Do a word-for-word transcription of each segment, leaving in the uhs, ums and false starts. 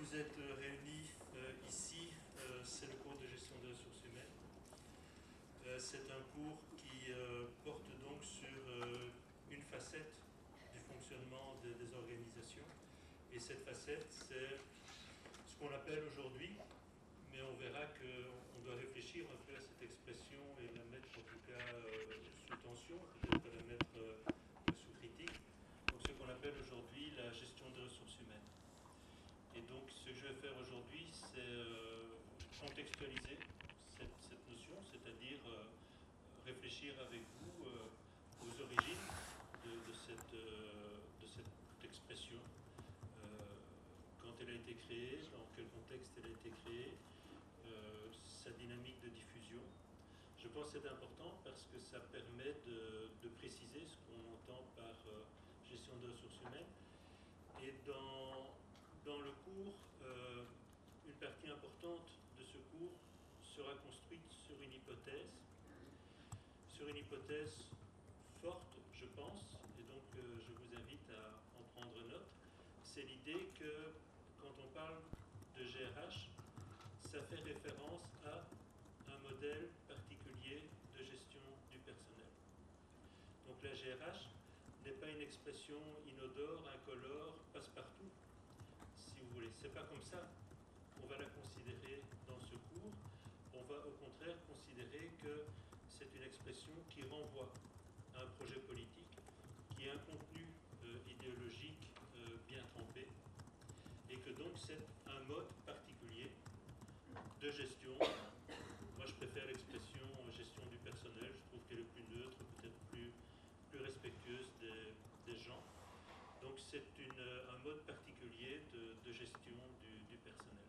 vous êtes réunis euh, ici, euh, c'est le cours de gestion des ressources humaines. Euh, c'est un cours qui euh, porte donc sur euh, une facette du fonctionnement de, des organisations. Et cette facette, c'est ce qu'on appelle aujourd'hui, mais on verra qu'on doit réfléchir un peu à cette expression et la mettre en tout cas euh, sous tension, peut-être la mettre euh, sous critique. Donc ce qu'on appelle aujourd'hui la gestion des ressources humaines. Et donc ce que je vais faire aujourd'hui, c'est euh, contextualiser cette, cette notion, c'est-à-dire euh, réfléchir avec vous euh, aux origines de, de, cette, euh, de cette expression, euh, quand elle a été créée, dans quel contexte elle a été créée, euh, sa dynamique de diffusion. Je pense que c'est important parce que ça permet de, de préciser ce qu'on entend par euh, gestion des ressources humaines. Et dans, dans le cours, euh, une partie importante de ce cours sera construite sur une hypothèse, sur une hypothèse forte, je pense, et donc euh, je vous invite à en prendre note. C'est l'idée que quand on parle de G R H, ça fait référence à un modèle particulier de gestion du personnel. Donc la G R H n'est pas une expression inodore, incolore, passe-partout, si vous voulez. C'est pas comme ça qu'on va la considérer dans ce cours. On va au contraire considérer que c'est une expression qui renvoie à un projet politique, qui a un contenu euh, idéologique euh, bien trempé, et que donc c'est un mode particulier de gestion. Moi je préfère l'expression gestion du personnel, je trouve qu'elle est plus neutre, peut-être plus, plus respectueuse des, des gens. Donc c'est un mode particulier de, de gestion du, du personnel.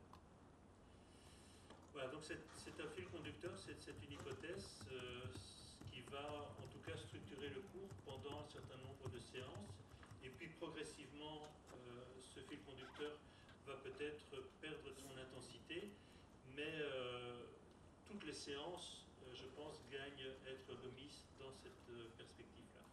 Voilà, donc c'est un fil conducteur, c'est une hypothèse euh, qui va en tout cas structurer le cours pendant un certain nombre de séances. Et puis progressivement, euh, ce fil conducteur va peut-être perdre de son intensité, mais euh, toutes les séances, euh, je pense, gagnent à être remises dans cette euh, perspective-là.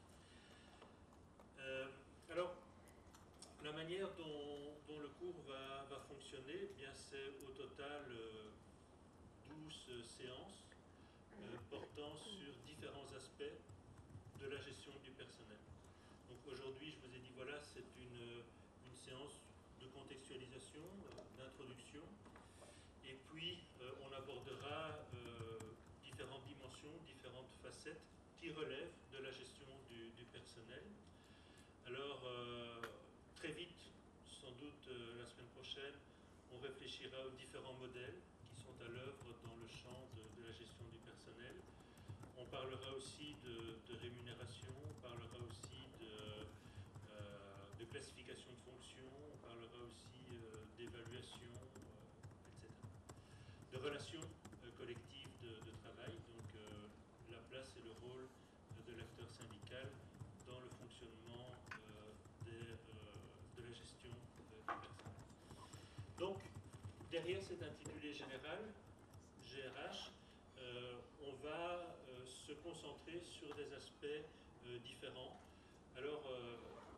Euh, alors, la manière dont, dont le cours va, va fonctionner, eh bien c'est au total euh, douze séances euh, portant sur différents aspects de la gestion du personnel. Donc aujourd'hui, je vous ai dit, voilà, c'est une, une séance de contextualisation, euh, d'introduction, et puis euh, on abordera euh, différentes dimensions, différentes facettes qui relèvent de la gestion du, du personnel. Alors, euh, très vite, sans doute euh, la semaine prochaine, on réfléchira aux différents modèles qui sont à l'œuvre dans le champ de, de la gestion du personnel. On parlera aussi de, de rémunération, on parlera aussi de, euh, de classification de fonctions, on parlera aussi euh, d'évaluation, euh, et cetera. De relations euh, collectives de, de travail, donc euh, la place et le rôle de l'acteur syndical dans le fonctionnement euh, des, euh, de la gestion euh, du personnel. Donc, derrière cet intitulé général, G R H, euh, on va euh, se concentrer sur des aspects euh, différents. Alors, euh,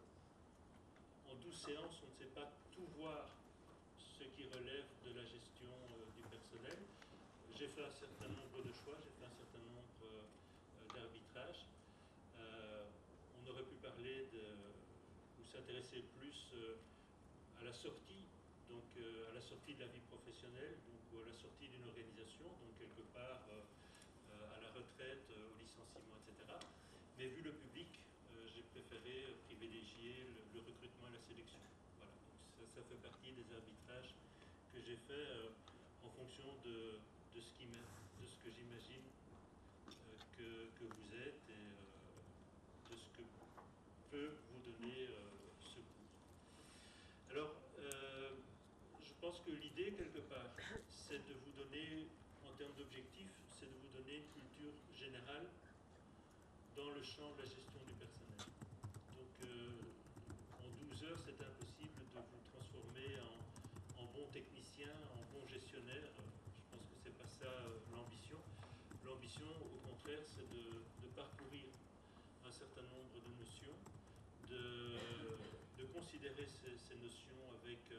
en douze séances, on ne sait pas tout voir ce qui relève de la gestion euh, du personnel. J'ai fait un certain nombre de choix, j'ai fait un certain nombre euh, d'arbitrages. Euh, on aurait pu parler de, ou s'intéresser plus euh, à la sortie, donc euh, à la sortie de la vie professionnelle, donc, ou à la sortie d'une organisation, donc quelque part euh, euh, à la retraite, euh, au licenciement, et cetera. Mais vu le public, euh, j'ai préféré privilégier le, le recrutement et la sélection. Voilà, donc ça, ça fait partie des arbitrages que j'ai fait euh, en fonction de, de, ce, qui de ce que j'imagine euh, que, que vous êtes et euh, de ce que peut vous donner euh, ce cours. Alors, euh, je pense que l'idée, quelque part, c'est de vous donner, en termes d'objectifs, c'est de vous donner une culture générale dans le champ de la gestion du personnel. Donc, euh, en douze heures, c'est impossible de vous transformer en, en bon technicien, en bon gestionnaire. Je pense que ce n'est pas ça euh, l'ambition. L'ambition, au contraire, c'est de, de parcourir un certain nombre de notions, de, de considérer ces, ces notions avec un,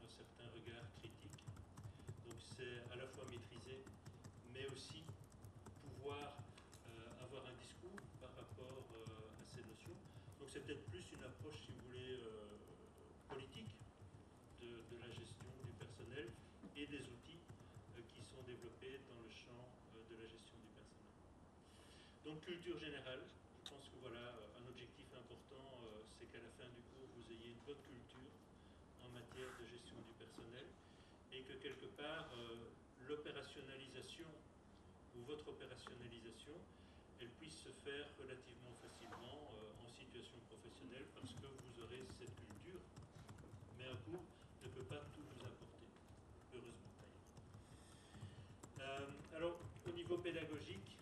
un certain regard critique. Donc c'est à la fois maîtriser, mais aussi pouvoir euh, avoir un discours par rapport euh, à ces notions. Donc c'est peut-être plus une approche, si vous voulez, euh, politique de, de la gestion du personnel et des outils euh, qui sont développés dans le champ euh, de la gestion du personnel. Donc culture générale, je pense que voilà, un objectif important, euh, c'est qu'à la fin du cours, vous ayez une bonne culture en matière de gestion du personnel et que quelque part, euh, l'opérationnalisation ou votre opérationnalisation, elle puisse se faire relativement facilement euh, en situation professionnelle parce que vous aurez cette culture, mais un cours ne peut pas tout vous apporter, heureusement d'ailleurs. Euh, alors, au niveau pédagogique,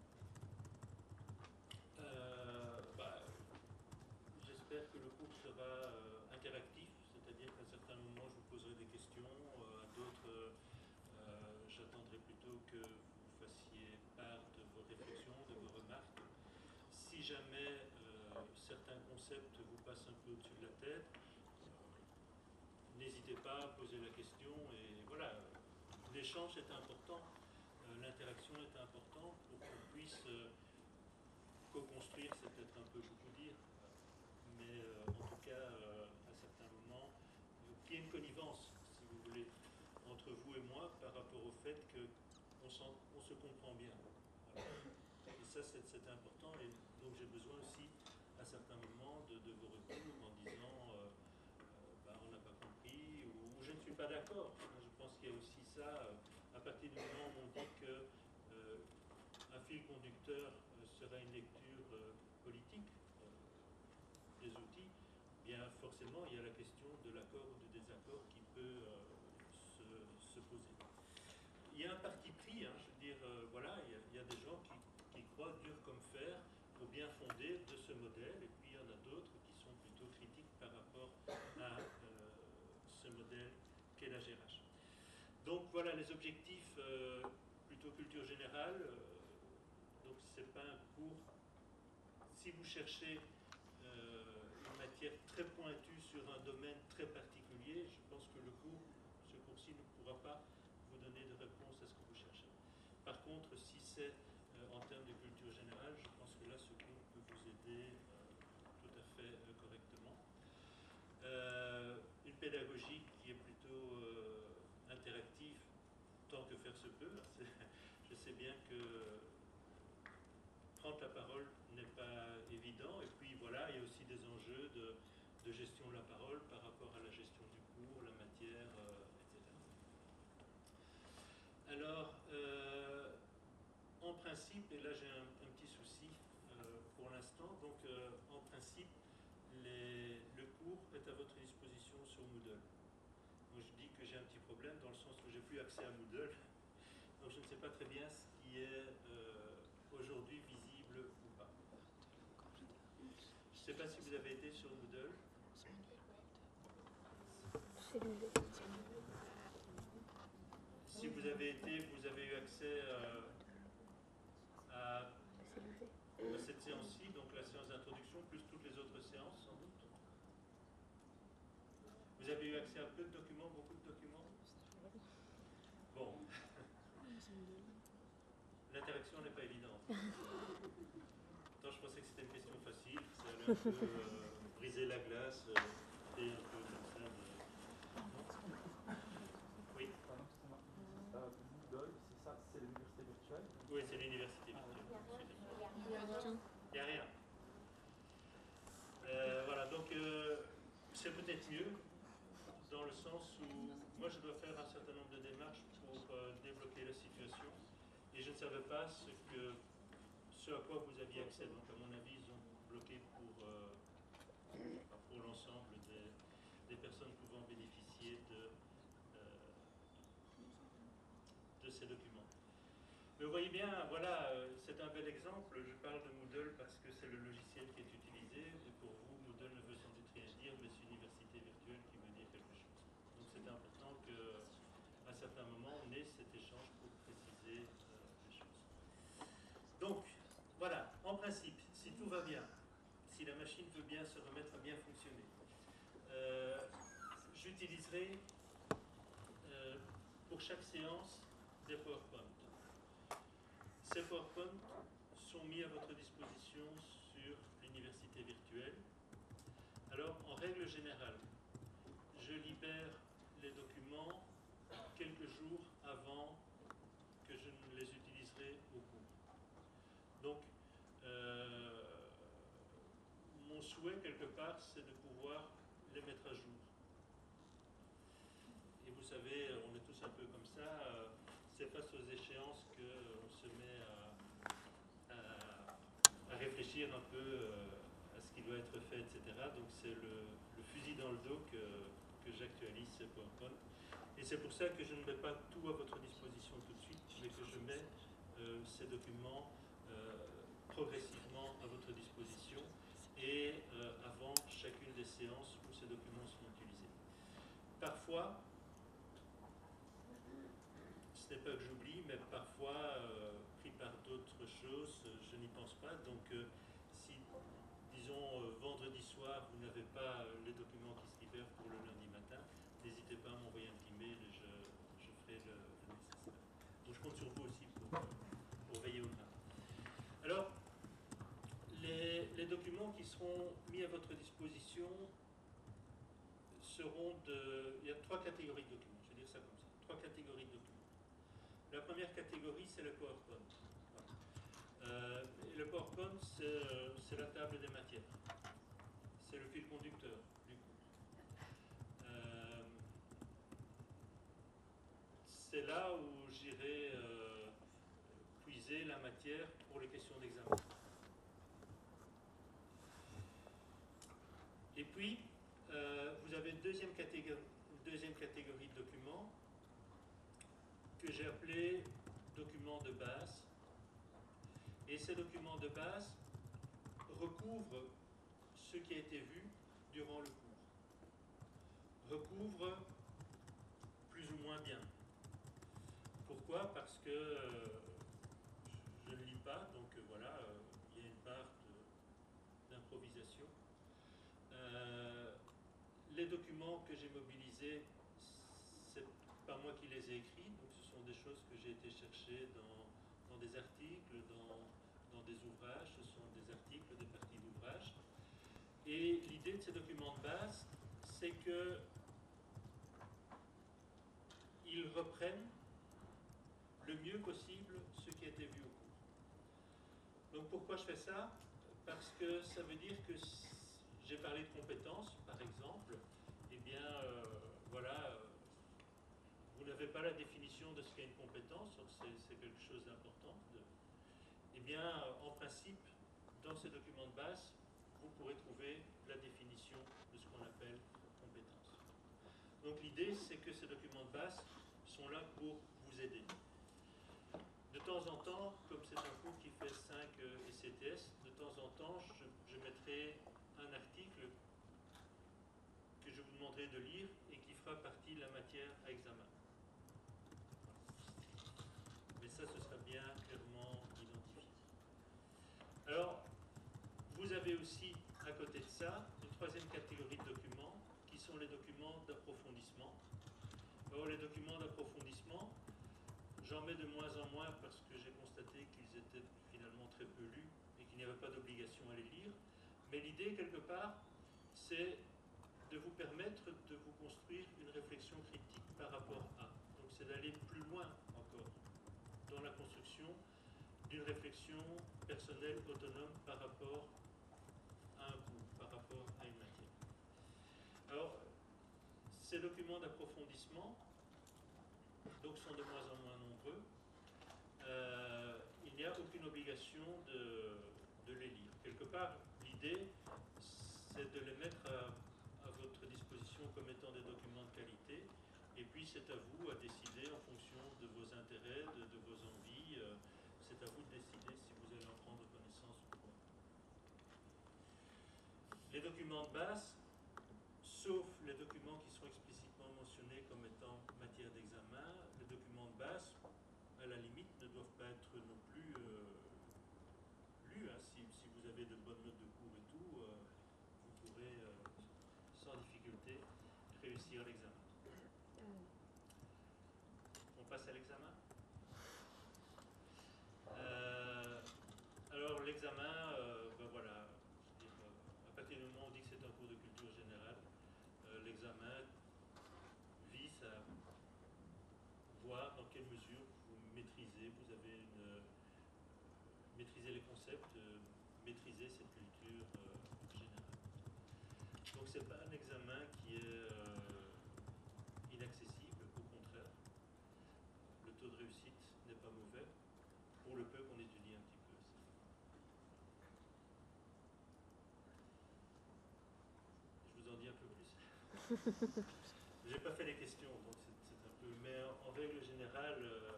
euh, bah, j'espère que le cours sera euh, interactif, c'est-à-dire qu'à certains moments je vous poserai des questions, euh, à d'autres euh, j'attendrai plutôt que vous fassiez part de vos réflexions, de vos remarques. Si jamais euh, certains concepts vous passent un peu au-dessus de la tête, euh, n'hésitez pas à poser la question et voilà, l'échange est important, euh, l'interaction est importante pour qu'on puisse euh, co-construire, c'est peut-être un peu beaucoup dire, mais euh, en tout cas, euh, à certains moments, qu'il y ait une connivence, si vous voulez, entre vous et moi par rapport au fait qu'on on se comprend bien. Voilà. Et ça, c'est important, et donc j'ai besoin aussi, à certains moments, de, de vos retours en disant euh, euh, bah, on n'a pas compris, ou, ou je ne suis pas d'accord. Je pense qu'il y a aussi ça, euh, à partir du moment où on dit que euh, un fil conducteur euh, sera une lecture euh, politique euh, des outils, bien forcément il y a la question de l'accord ou du désaccord qui peut euh, se, se poser. Il y a un parti pris, hein, je veux dire, euh, voilà, il y, a, il y a des gens qui, qui croient dur comme fer au bien fondé de ce modèle, et puis il y en a d'autres qui sont plutôt critiques par rapport à euh, ce modèle qu'est la G R H. Donc voilà les objectifs euh, plutôt culture générale. Euh, donc c'est pas un cours. Si vous cherchez euh, une matière très pointue sur un domaine très particulier, je pense que le cours, ce cours-ci ne pourra pas vous donner de réponse à ce que vous cherchez. Par contre, si c'est euh, en termes de culture générale, je pense que là, ce cours peut vous aider euh, tout à fait euh, correctement. Euh, une pédagogie qui est plutôt euh, interactive, tant que faire se peut. Je sais bien que prendre la parole n'est pas évident, et puis voilà, il y a aussi des enjeux de, de gestion de la parole par rapport à la gestion du cours, la matière, euh, et cetera. Alors, euh, en principe, et là j'ai un, un petit souci euh, pour l'instant, donc euh, en principe, les, le cours est à votre disposition sur Moodle. Moi je dis que j'ai un petit problème dans le sens où j'ai plus accès à Moodle, donc je ne sais pas très bien ce qui est euh, aujourd'hui visible ou pas. Je ne sais pas si vous avez été sur Moodle. Si vous avez été, vous avez eu accès euh, à, à cette séance-ci, donc la séance d'introduction, plus toutes les autres séances, sans doute. Vous avez eu accès à peu de documents, beaucoup de documents? Bon. L'interaction n'est pas évidente. Pourtant, je pensais que c'était une question facile, ça allait un peu euh, briser la glace, euh, et un peu comme ça. De... Oui. Euh, Moodle, c'est ça, c'est l'université virtuelle? Oui, c'est l'université virtuelle. Il n'y a rien. Il n'y a rien. Euh, voilà, donc euh, c'est peut-être mieux dans le sens où moi je dois faire un certain nombre de démarches pour euh, débloquer la situation et je ne savais pas ce, que, ce à quoi vous aviez accès. Donc à mon avis, ils ont bloqué pour, euh, pour l'ensemble des, des personnes pouvant bénéficier de, euh, de ces documents. Mais vous voyez bien, voilà, c'est un bel exemple. Je parle de Moodle parce que c'est le logiciel qui est utilisé. Et pour vous, Moodle ne veut sans doute rien dire, mais c'est une université virtuelle qui veut dire quelque chose. Donc c'est important qu'à un certain moment, on ait cet échange pour préciser euh, les choses. Donc, voilà, en principe, si tout va bien, si la machine veut bien se remettre à bien fonctionner, euh, j'utiliserai pour chaque séance des PowerPoint. Ces PowerPoint sont mis à votre disposition sur l'université virtuelle. Alors, en règle générale, je libère les documents quelques jours avant que je ne les utiliserai au cours. Donc, euh, mon souhait, quelque part, c'est de pouvoir les mettre à jour. Et vous savez, on est tous un peu comme ça, euh, c'est face aux échéances qu'on se met à, à, à réfléchir un peu euh, à ce qui doit être fait, et cetera. Donc c'est le, le fusil dans le dos que, que j'actualise ces PowerPoint. Et c'est pour ça que je ne mets pas tout à votre disposition tout de suite, mais que je mets euh, ces documents euh, progressivement à votre disposition et euh, avant chacune des séances où ces documents sont utilisés. Parfois, ce n'est pas que j'oublie, mais parfois, euh, pris par d'autres choses, je n'y pense pas. Donc, euh, si, disons, euh, vendredi soir, vous n'avez pas euh, les documents qui se libèrent pour le lundi matin, n'hésitez pas à m'envoyer un petit mail et je, je ferai le, le nécessaire. Donc, je compte sur vous aussi pour, pour veiller au travail. Alors, les, les documents qui seront mis à votre disposition seront de... Il y a trois catégories de documents, je vais dire ça comme ça. Trois catégories de documents. La première catégorie, c'est le PowerPoint. Euh, et le PowerPoint, c'est la table des matières. C'est le fil conducteur du cours. Euh, c'est là où j'irai euh, puiser la matière pour les questions d'examen. Et puis, euh, vous avez une deuxième catégorie, une deuxième catégorie de documents que j'ai appelé documents de base. Et ces documents de base recouvrent ce qui a été vu durant le cours. Recouvrent plus ou moins bien. Pourquoi? Parce que euh, je ne lis pas, donc euh, voilà, euh, il y a une part d'improvisation. Euh, les documents que j'ai mobilisés, c'est pas moi qui les ai écrits, donc ce sont des choses que j'ai été chercher dans, dans des articles, dans, dans des ouvrages, ce sont des articles, des parties d'ouvrages. Et l'idée de ces documents de base, c'est que ils reprennent le mieux possible ce qui a été vu au cours. Donc pourquoi je fais ça? Parce que ça veut dire que si j'ai parlé de compétences, par exemple, eh bien, euh, voilà, euh, vous n'avez pas la définition de ce qu'est une compétence, c'est quelque chose d'important. De, eh bien, euh, en principe, dans ces documents de base, vous pourrez trouver la définition de ce qu'on appelle compétence. Donc l'idée, c'est que ces documents de base sont là pour vous aider. De temps en temps, comme c'est un cours qui fait cinq euh, E C T S, de temps en temps, je, je mettrai un article que je vous demanderai de lire et qui fera partie de la matière à examen. Mais ça, ce sera bien clairement identifié. Alors, vous avez aussi, à côté de ça, une troisième catégorie de documents, qui sont les documents d'approfondissement. Or, les documents d'approfondissement, j'en mets de moins en moins parce que j'ai constaté qu'ils étaient finalement très peu lus et qu'il n'y avait pas d'obligation à les lire. Mais l'idée, quelque part, c'est de vous permettre de vous construire une réflexion critique par rapport à. Donc c'est d'aller plus loin encore dans la construction d'une réflexion personnelle autonome par rapport à un cours, par rapport à une matière. Alors, ces documents d'approfondissement donc sont de moins en moins nombreux. Euh, il n'y a aucune obligation de, de les lire. Quelque part, l'idée, c'est de les mettre à, à votre disposition comme étant des documents de qualité, et puis c'est à vous à décider en fonction de vos intérêts, de, de vos envies, euh, c'est à vous de décider si vous allez en prendre connaissance ou pas. Les documents de base, sauf les documents qui sont explicitement mentionnés comme étant matière d'examen, les documents de base, à la limite, ne doivent pas être non plus euh, lus. Hein. Si, si vous avez de bonnes notes de cours et tout, euh, vous pourrez euh, sans difficulté réussir l'examen. passe à l'examen. Euh, alors l'examen, euh, ben voilà, je veux dire, à partir du moment où on dit que c'est un cours de culture générale, euh, l'examen vise à voir dans quelle mesure vous maîtrisez, vous avez une, euh, maîtrisez les concepts, euh, maîtrisez cette culture euh, générale. Donc c'est pas un examen qui est euh, inaccessible, au contraire. Le taux de réussite n'est pas mauvais, pour le peu qu'on étudie un petit peu aussi. Je vous en dis un peu plus. J'ai pas fait les questions, donc c'est un peu... Mais en règle générale, euh,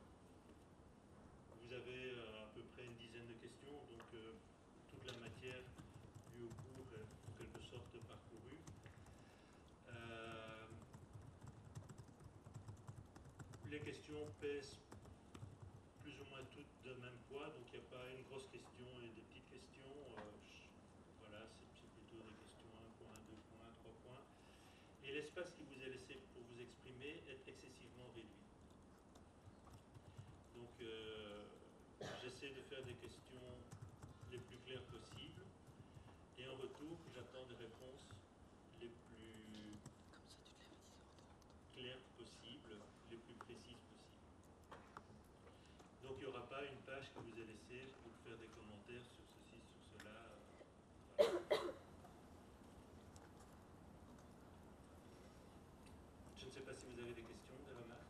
vous avez euh, à peu près une dizaine de questions, donc euh, toute la matière due au cours est en quelque sorte parcourue. Euh, les questions pèsent plus ou moins toutes de même poids, donc il n'y a pas une grosse question et des petites questions. Euh, voilà, c'est plutôt des questions un point, deux points, trois points. Et l'espace qui vous est laissé pour vous exprimer est excessivement réduit. Donc euh, j'essaie de faire des questions les plus claires possibles, et en retour, j'attends des réponses les plus claires possibles, les plus précises possibles. Donc il n'y aura pas une page qui vous est laissée pour faire des commentaires sur ceci, sur cela. Voilà. Je ne sais pas si vous avez des questions, des remarques.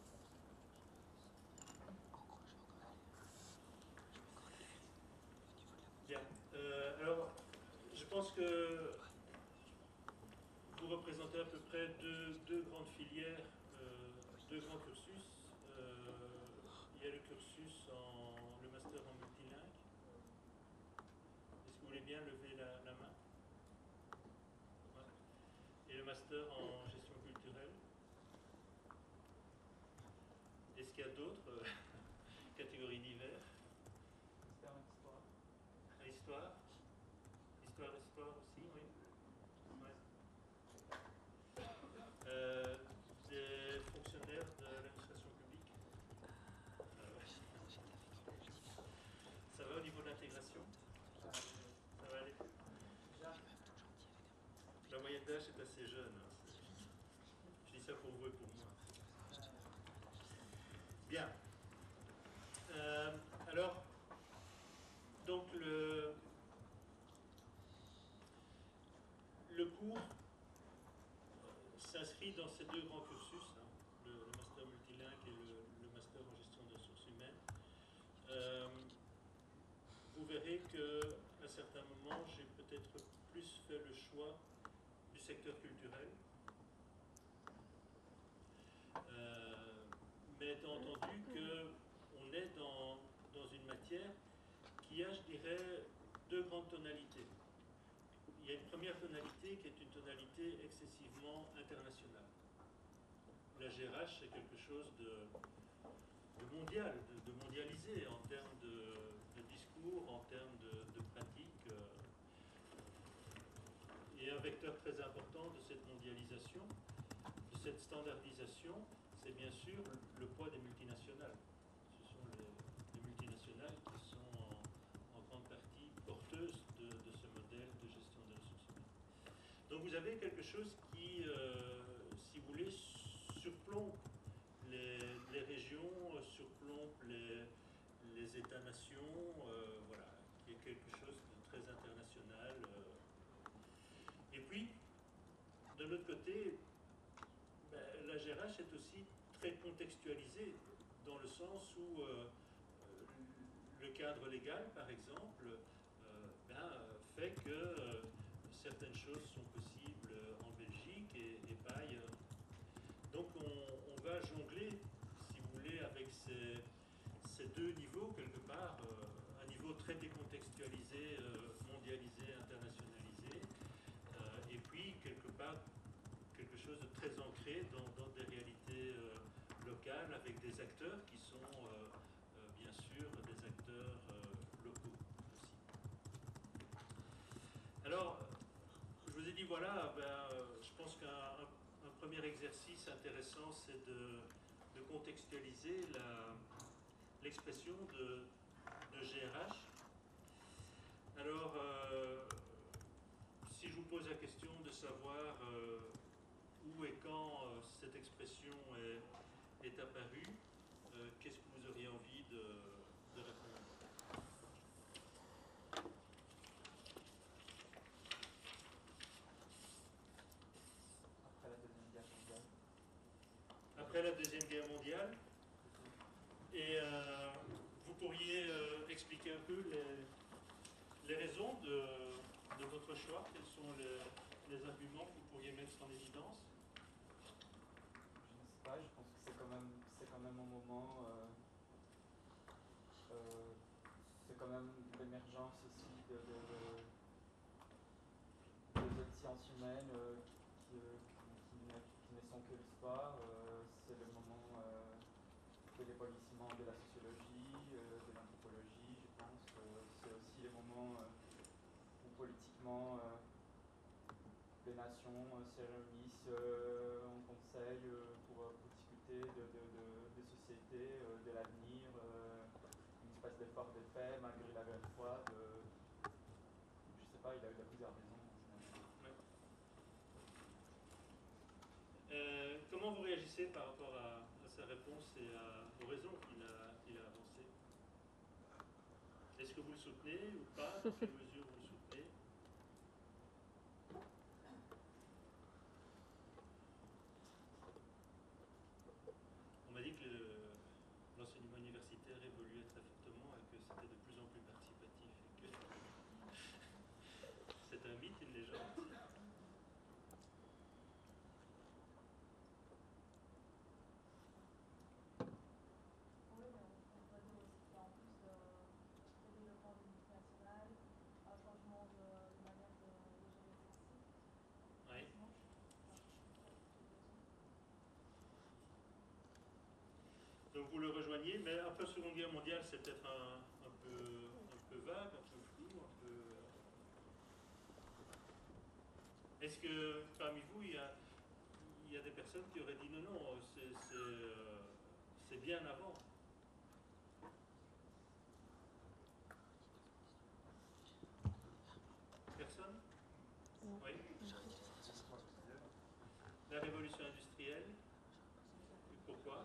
Bien. Euh, alors, je pense que vous représentez à peu près deux, deux grandes filières, euh, deux grands cursus. Euh, il y a le cursus en le master en multilingue. Est-ce que vous voulez bien lever la, la main? Ouais. Et le master en gestion culturelle. Est-ce qu'il y a d'autres euh, catégories divers? Master en histoire. Histoire. Histoire, histoire aussi, oui. Ouais. Euh, des fonctionnaires de l'administration publique. Euh, ouais. Ça va au niveau de l'intégration? Ça va aller? La moyenne d'âge est assez jeune. Hein. Je dis ça pour vous et pour moi. Bien. Euh, alors, donc le, le cours s'inscrit dans ces deux grands cursus, hein, le, le master multilingue et le, le master en gestion des ressources humaines. Euh, vous verrez qu'à certains moments, j'ai peut-être plus fait le choix du secteur culturel. Euh, mais étant entendu qu'on est dans, dans une matière qui a, je dirais, deux grandes tonalités. Il y a une première tonalité qui est une tonalité excessivement internationale. La G R H, c'est quelque chose de, de mondial, de, de mondialisé en termes de, de discours, en termes de, de pratiques. Et un vecteur très important de cette mondialisation, de cette standardisation, c'est bien sûr le poids des multinationales. Ce sont les, les multinationales qui sont en, en grande partie porteuses de, de ce modèle de gestion des ressources humaines. Donc vous avez quelque chose qui, euh, si vous voulez, surplombe les, les régions, surplombe les, les États-nations, euh, voilà, qui est quelque chose de très international. Euh. Et puis, de l'autre côté, ben, la G R H est aussi très contextualisée dans le sens où euh, le cadre légal, par exemple, euh, ben, fait que euh, certaines choses sont possibles en Belgique et, et pas ailleurs. Donc on, on va jongler, si vous voulez, avec ces, ces deux niveaux, quelque part, euh, un niveau très décontextualisé, euh, mondialisé, internationalisé, euh, et puis, quelque part, quelque chose de très ancré dans, dans des réalités euh, locales, avec des acteurs qui sont, euh, euh, bien sûr, des acteurs euh, locaux aussi. Alors, je vous ai dit, voilà, ben, euh, je pense qu'un un premier exercice intéressant, c'est de, de contextualiser l'expression de, de G R H. Alors, euh, si je vous pose la question de savoir euh, où et quand euh, cette expression est, est apparue, euh, qu'est-ce que vous auriez envie de, de répondre? Après la Deuxième Guerre mondiale. Et euh, vous pourriez euh, expliquer un peu les, les raisons de, de votre choix? Quels sont les, les arguments que vous pourriez mettre en évidence? Je ne sais pas, je pense que c'est quand même, c'est quand même un moment, euh, euh, c'est quand même l'émergence aussi de, de, de, de sciences humaines euh, qui, qui, qui, ne, qui ne sont que l'histoire. Euh, c'est le moment euh, de l'évolution de la sociologie, euh, de l'anthropologie, je pense. Euh, c'est aussi le moment euh, où politiquement euh, les nations euh, se réunissent euh, en conseil euh, pour, pour discuter de, de, de, de sociétés, euh, de l'avenir, euh, une espèce d'effort de paix malgré la guerre froide. Euh, je ne sais pas, il a, il a plusieurs raisons. Ouais. Euh, comment vous réagissez par rapport à, à sa réponse et à, aux raisons qu'il a, qu'il a avancées? Est-ce que vous le soutenez ou pas? Dans quelle mesure vous le soutenez? On m'a dit que l'enseignement universitaire évoluait très fortement et que c'était de plus en plus participatif. Et que c'est un mythe, une légende. Oui, mais on peut dire aussi qu'il y a en plus de, de développement de multinationales, un changement de, de manière de, de gérer ces sites. Oui. Donc vous le rejoignez, mais après la Seconde Guerre mondiale, c'est peut-être un, un, peu, un peu vague, un peu flou, un peu... Est-ce que parmi vous, il y a, il y a des personnes qui auraient dit non, non, c'est euh, bien avant? Personne? Oui. La révolution industrielle. Et pourquoi?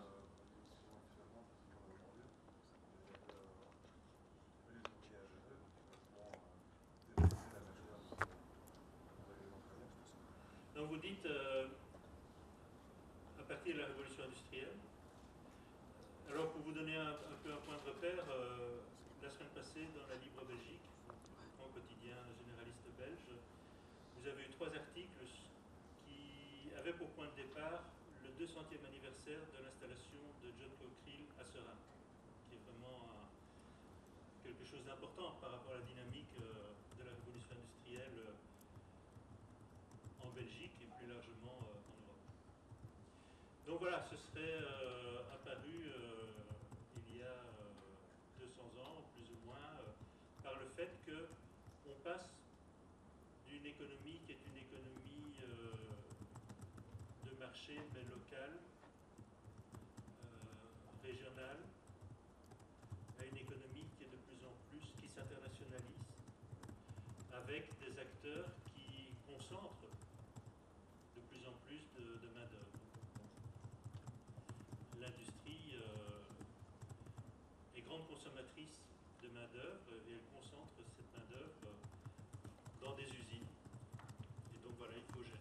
Donc vous dites, euh, à partir de la révolution industrielle, alors pour vous donner un, un peu un point de repère, euh, la semaine passée dans la Libre Belgique, grand quotidien généraliste belge, vous avez eu trois articles qui avaient pour point de départ le deux centième anniversaire de l'installation de John Cockerill à Seraing, qui est vraiment un, quelque chose d'important par rapport à la dynamique euh, de la révolution industrielle euh, en Belgique et plus largement euh, en Europe. Donc voilà, ce serait euh, apparu euh, il y a euh, deux cents ans, plus ou moins, euh, par le fait qu'on passe d'une économie qui est une économie euh, de marché, mais locale, euh, régionale, à une économie qui est de plus en plus, qui s'internationalise, avec des acteurs qui concentrent de plus en plus de, de main-d'œuvre. L'industrie euh, est grande consommatrice de main-d'œuvre et elle concentre cette main-d'œuvre dans des usines. Et donc voilà, il faut gérer.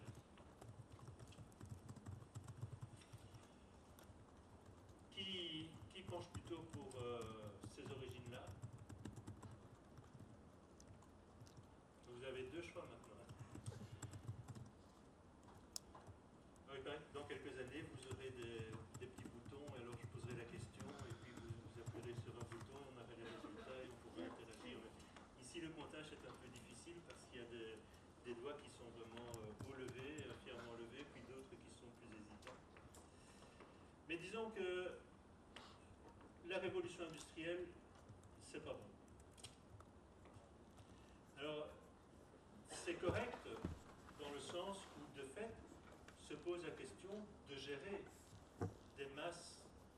Qui, qui penche plutôt pour euh, ces origines-là? Vous avez deux choix maintenant. Oui, dans quelques années, vous aurez des, des petits boutons, et alors je poserai la question, et puis vous, vous appuierez sur un bouton, on aura les résultats et on pourra interagir. Ici, le comptage est un peu difficile parce qu'il y a des, des doigts qui sont vraiment euh, haut levés, euh, fièrement levés, puis d'autres qui sont plus hésitants. Mais disons que la révolution industrielle, c'est pas bon. Alors, c'est correct dans le sens où, de fait, se pose la question de gérer des masses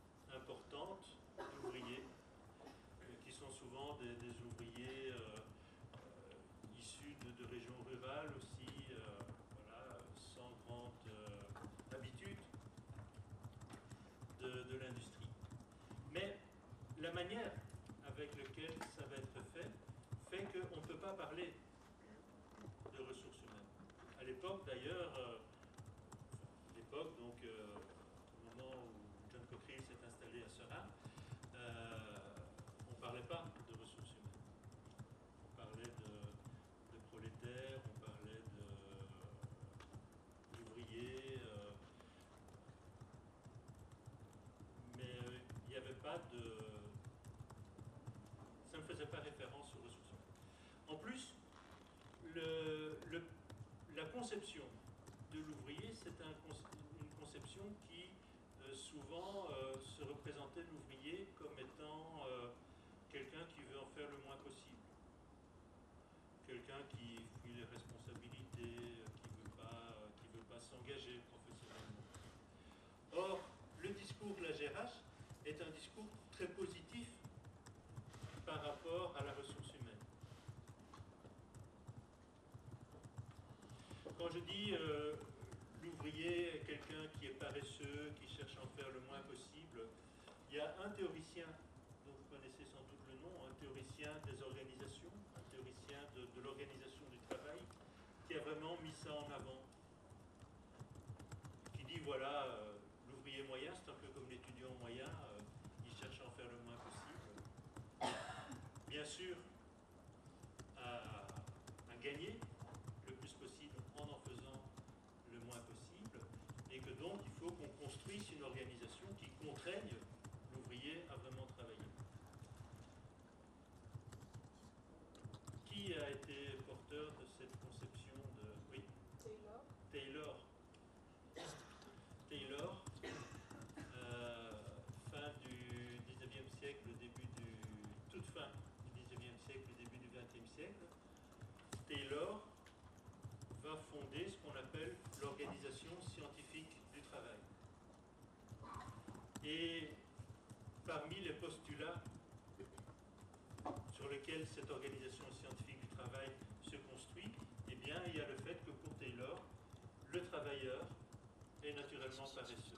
des, des ouvriers euh, euh, issus de, de régions rurales aussi, euh, voilà, sans grande euh, habitude de, de l'industrie. Mais la manière avec laquelle ça va être fait fait qu'on ne peut pas parler de ressources humaines. À l'époque d'ailleurs, euh, l'époque donc euh, au moment où John Cockerill s'est installé à Seraing, euh, on ne parlait pas de ressources humaines. On parlait de, de prolétaires, on parlait de, d'ouvriers, euh, mais il euh, n'y avait pas de... ça ne faisait pas référence aux ressources humaines. En plus, le, le, la conception de l'ouvrier, c'est un, une conception qui euh, souvent euh, se représentait l'ouvrier comme étant euh, quelqu'un qui veut en faire le moins possible. Quelqu'un qui fuit les responsabilités, qui ne veut pas, qui veut pas s'engager professionnellement. Or, le discours de la G R H est un discours très positif par rapport à la ressource humaine. Quand je dis euh, l'ouvrier est quelqu'un qui est paresseux, qui cherche à en faire le moins possible, il y a un théoricien dont vous connaissez sans doute le nom, un théoricien des organisations, un théoricien de, de l'organisation du travail, qui a vraiment mis ça en avant. Qui dit voilà, euh, l'ouvrier moyen, c'est un peu comme l'étudiant moyen, euh, il cherche à en faire le moins possible. Bien sûr, à, à gagner le plus possible en en faisant le moins possible, et que donc il faut qu'on construise une organisation qui contraigne l'ouvrier à vraiment travailler. Qui a été porteur de cette conception de... Oui, Taylor. Taylor. Taylor, euh, fin du dix-neuvième siècle, début du... toute fin du dix-neuvième siècle, début du vingtième siècle, Taylor va fonder ce qu'on appelle l'organisation scientifique du travail. Et parmi les postulats sur lesquels cette organisation scientifique du travail se construit, eh bien, il y a le fait que pour Taylor, le travailleur est naturellement paresseux.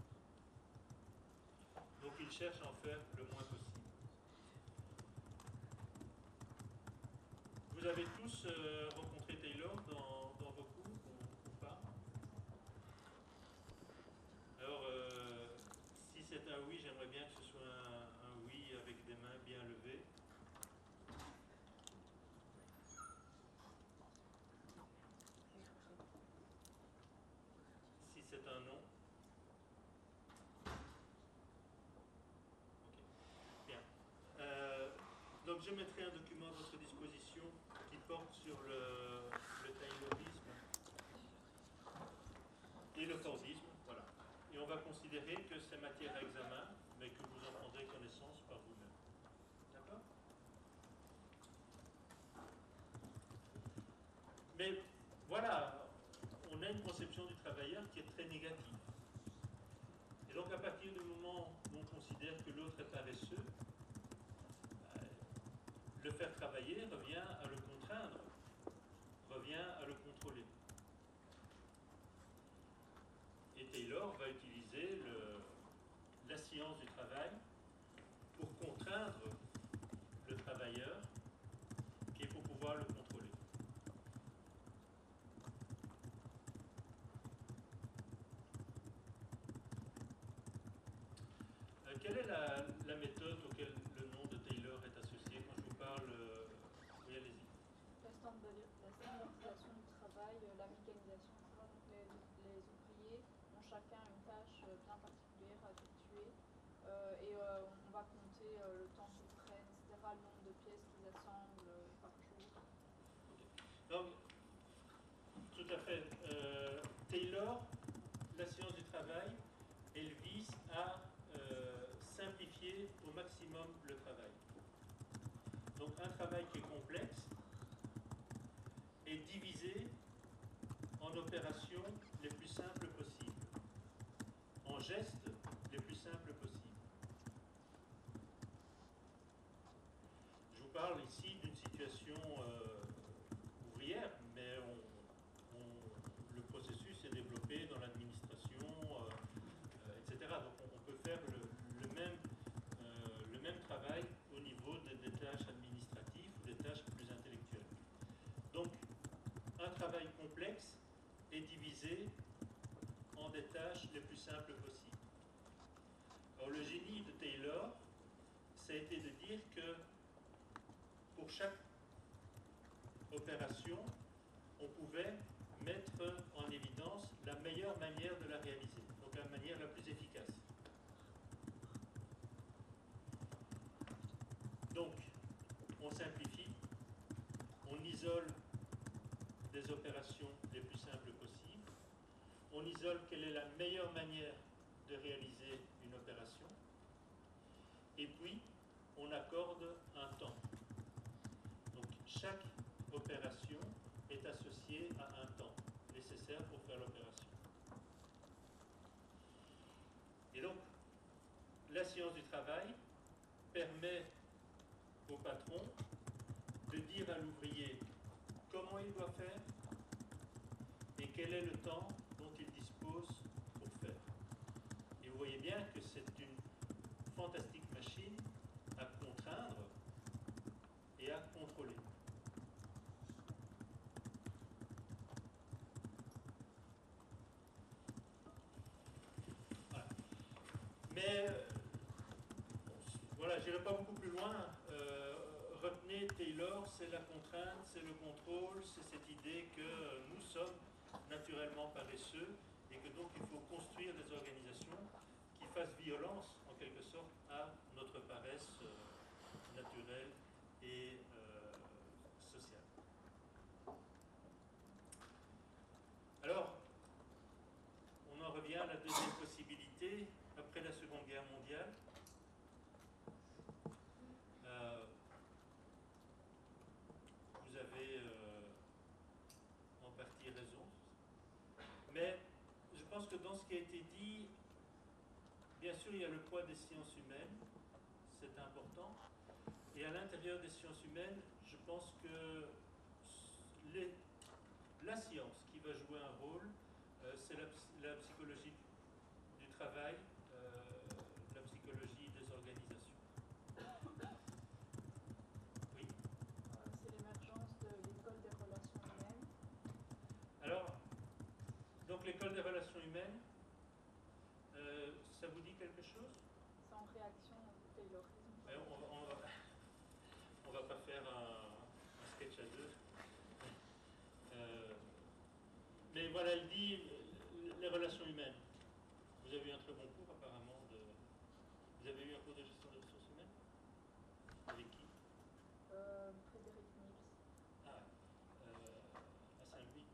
Donc il cherche à en faire le moins possible. Vous avez tous euh, rencontré Taylor dans, dans vos cours ou, ou pas? Alors, euh, si c'est un oui, j'aimerais bien que ce soit un, un oui avec des mains bien levées. Si c'est un non. Ok. Bien. Euh, donc je mettrai un document à votre disposition qui porte sur le, le taylorisme et le fordisme. Voilà. Et on va considérer que c'est matière à examen, mais que vous en prendrez connaissance par vous-même. D'accord? Mais voilà, on a une conception du travailleur qui est très négative. Et donc à partir du moment où on considère que l'autre est paresseux, euh, le faire travailler revient à le contraindre, revient à le contrôler. Et Taylor va utiliser le, la science du travail pour contraindre le travailleur et pour pouvoir le contrôler. Euh, quelle est la, la méthode auquel le nom de Taylor est associé quand je vous parle euh, oui, allez-y. La standardisation du travail, la mécanisation, et cetera. Donc les, les ouvriers ont chacun une tâche bien particulière à effectuer euh, et euh, on va compter euh, le temps qu'ils prennent, et cetera, le nombre de pièces qu'ils assemblent euh, par jour. Okay. Donc, tout à fait. Euh, Taylor, la science du travail, elle vise à euh, simplifier au maximum le travail. Donc un travail qui est complexe est divisé en opérations les plus simples possibles, en gestes les plus simples possibles. Je vous parle travail complexe est divisé en des tâches les plus simples possibles. Alors, le génie de Taylor, ça a été de dire que pour chaque opération, on pouvait mettre en évidence la meilleure manière de la réaliser, donc la manière la plus efficace. Donc, on simplifie, on isole des opérations les plus simples possibles, on isole quelle est la meilleure manière de réaliser une opération, et puis on accorde un temps. Donc, chaque opération est associée à un temps nécessaire pour faire l'opération. Et donc, la science du travail permet au patron de dire à l'ouvrier comment il doit faire et quel est le temps dont il dispose pour faire. Et vous voyez bien que c'est une fantastique machine à contraindre et à contrôler. Voilà. Mais euh, voilà, je n'irai pas beaucoup plus loin. Euh, retenez Taylor, c'est la contrainte, c'est le contrôle, c'est cette idée que nous sommes naturellement paresseux et que donc il faut construire des organisations qui fassent violence en quelque sorte à notre paresse euh, naturelle et euh, sociale. Alors, on en revient à la deuxième possibilité après la Seconde Guerre mondiale. Euh, vous avez euh, en partie raison, mais je pense que dans ce qui a été dit, bien sûr il y a le poids des sciences humaines, c'est important, et à l'intérieur des sciences humaines, je pense que les, la science qui va jouer un rôle, euh, c'est la, la psychologie du travail, euh, la psychologie des organisations. Oui. Euh, c'est l'émergence de l'école des relations humaines. Alors, donc l'école des relations humaines, euh, ça vous dit quelque chose? C'est en réaction au Taylorisme. Ouais, on, va, on, va, on va pas faire un, un sketch à deux. Euh, mais voilà, elle dit euh, les relations humaines. Vous avez eu un très bon cours apparemment de... Vous avez eu un cours de gestion des ressources humaines? Avec qui? Euh, Frédéric Niels. Ah, euh, à Saint-Louis.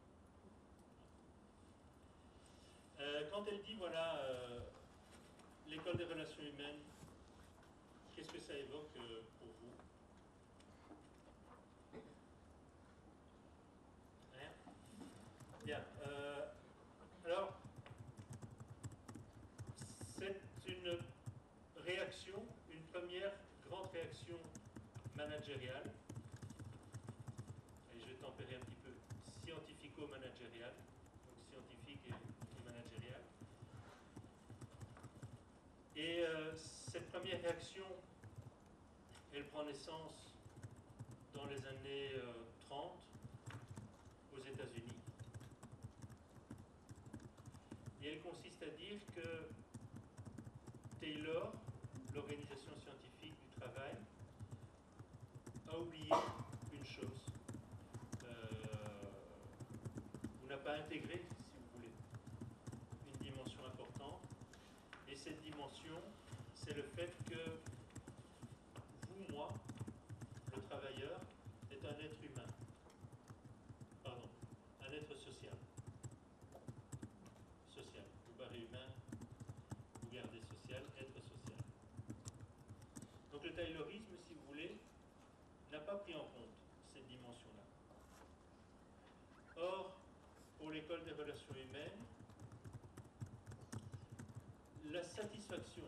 Euh, quand elle dit, voilà, euh, l'école des relations humaines, qu'est-ce que ça évoque euh, pour vous? Rien? Bien. Euh, alors, c'est une réaction, une première grande réaction managériale, et je vais tempérer un petit peu, scientifico-managériale, donc scientifique et, et managériale. Et euh, cette première réaction, elle prend naissance dans les années euh, trente aux États-Unis. Et elle consiste à dire que Taylor, l'organisation scientifique du travail, a oublié une chose, euh, ou n'a pas intégré, si vous voulez, une dimension importante. Et cette dimension, c'est le fait que vous, moi, le travailleur, est un être humain. Pardon, un être social. Social. Vous barrez humain, vous gardez social, être social. Donc le taylorisme, si vous voulez, n'a pas pris en compte cette dimension-là. Or, pour l'école des relations humaines, la satisfaction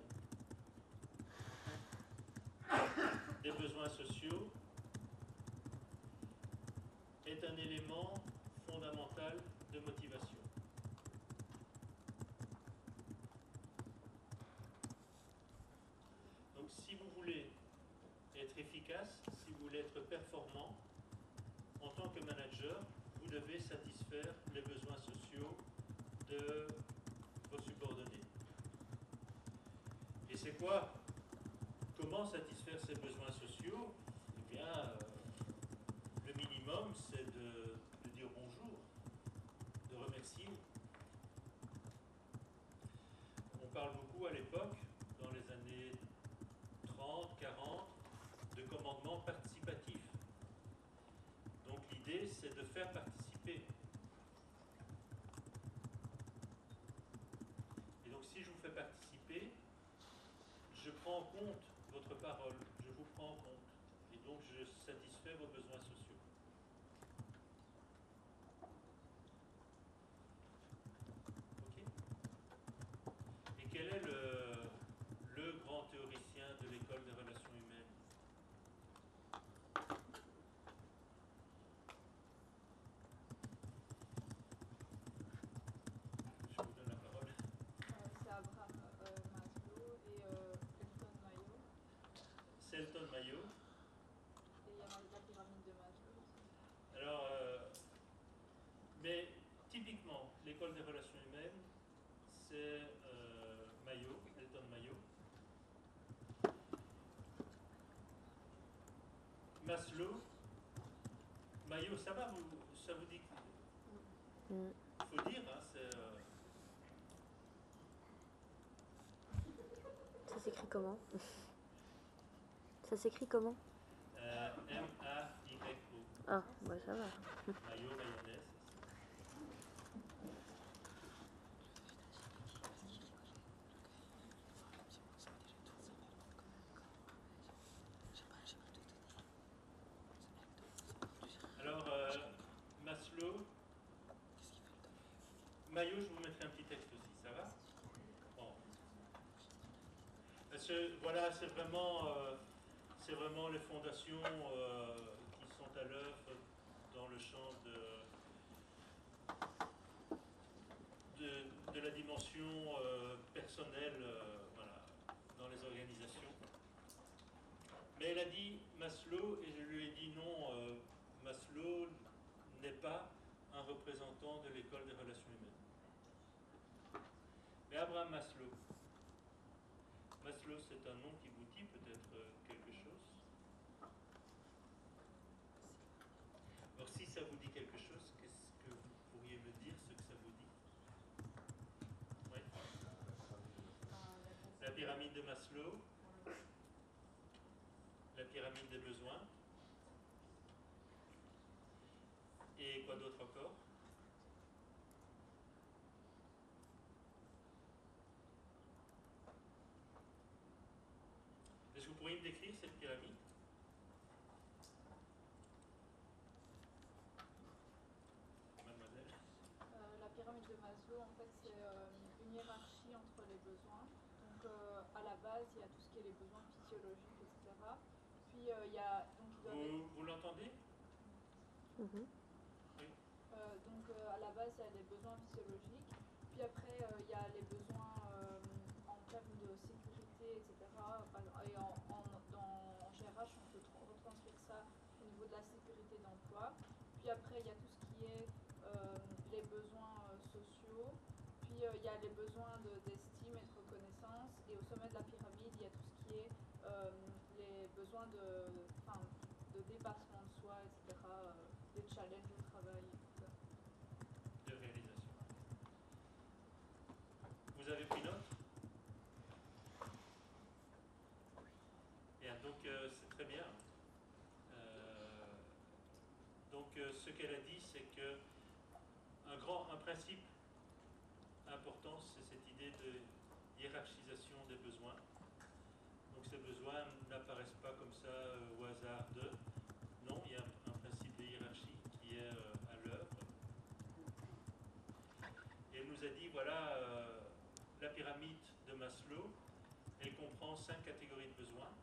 des besoins sociaux est un élément fondamental de motivation. Donc si vous voulez être efficace, si vous voulez être performant, en tant que manager, vous devez satisfaire les besoins sociaux de vos subordonnés. Et c'est quoi? Comment satisfaire ces besoins sociaux? Eh bien, euh, le minimum, c'est de, de dire bonjour, de remercier. On parle beaucoup à l'époque, dans les années trente, quarante, de commandement participatif. Donc l'idée, c'est de faire participer. Et donc si je vous fais participer, je prends en compte votre parole, je vous prends en compte. Et donc je satisfais vos besoins sociaux. Ok? Et quel est le, le grand théoricien de l'école des relations humaines? Je vous donne la parole. Euh, c'est Abraham euh, Maslow et euh, Elton Mayo. C'est Elton Mayo. Et il y a la pyramide de Maslow aussi. Alors, euh, mais typiquement, l'école des relations humaines, c'est euh, Mayo, Elton Mayo. Maslow, Mayo, ça va, vous, ça vous dit? Il faut dire, hein, c'est... Euh, Ça s'écrit comment? Ça s'écrit comment? euh, M A Y O. Ah, bah ça va. Mayo, mayonnaise. Alors, euh, Maslow, Mayo, je vous mettrai un petit texte aussi, ça va? Bon. Parce que, voilà, c'est vraiment, euh, c'est vraiment les fondations euh, qui sont à l'œuvre dans le champ de, de, de la dimension euh, personnelle, euh, voilà, dans les organisations. Mais elle a dit Maslow, et je lui ai dit non, euh, Maslow n'est pas un représentant de l'école des relations humaines. Mais Abraham Maslow, Maslow, c'est un nom qui vous dit peut-être euh, quelque chose. Alors si ça vous dit quelque chose, qu'est-ce que vous pourriez me dire, ce que ça vous dit? Oui. La pyramide de Maslow, la pyramide des besoins. Et quoi d'autre encore? Est-ce que vous pourriez me décrire cette pyramide? Mademoiselle? Euh, la pyramide de Maslow, en fait, c'est euh, une hiérarchie entre les besoins. Donc, euh, à la base, il y a tout ce qui est les besoins physiologiques, et cetera. Puis, euh, il y a... Donc, il doit Vous, vous l'entendez? Mhm. Oui. Euh, donc euh, à la base, il y a les besoins physiologiques, puis après, euh, il y a les besoins euh, en termes de sécurité, et cetera. Et en, en, dans, en G R H, on peut retranscrire ça au niveau de la sécurité d'emploi. Puis après, il y a tout ce qui est euh, les besoins euh, sociaux. Puis euh, il y a les besoins de, d'estime et de reconnaissance. Et au sommet de la pyramide, il y a tout ce qui est euh, les besoins de, enfin, de dépassement de soi, et cetera. Euh, des challenges au travail et tout ça. De réalisation. Vous avez pris note? Bien, donc euh, c'est très bien. Euh, donc euh, ce qu'elle a dit, c'est que un grand, un principe important, c'est cette idée de hiérarchisation des besoins. Donc ces besoins n'apparaissent pas comme ça euh, au hasard de. Non, il y a un, un principe de hiérarchie qui est euh, à l'œuvre. Et elle nous a dit, voilà, euh, la pyramide de Maslow, elle comprend cinq catégories de besoins.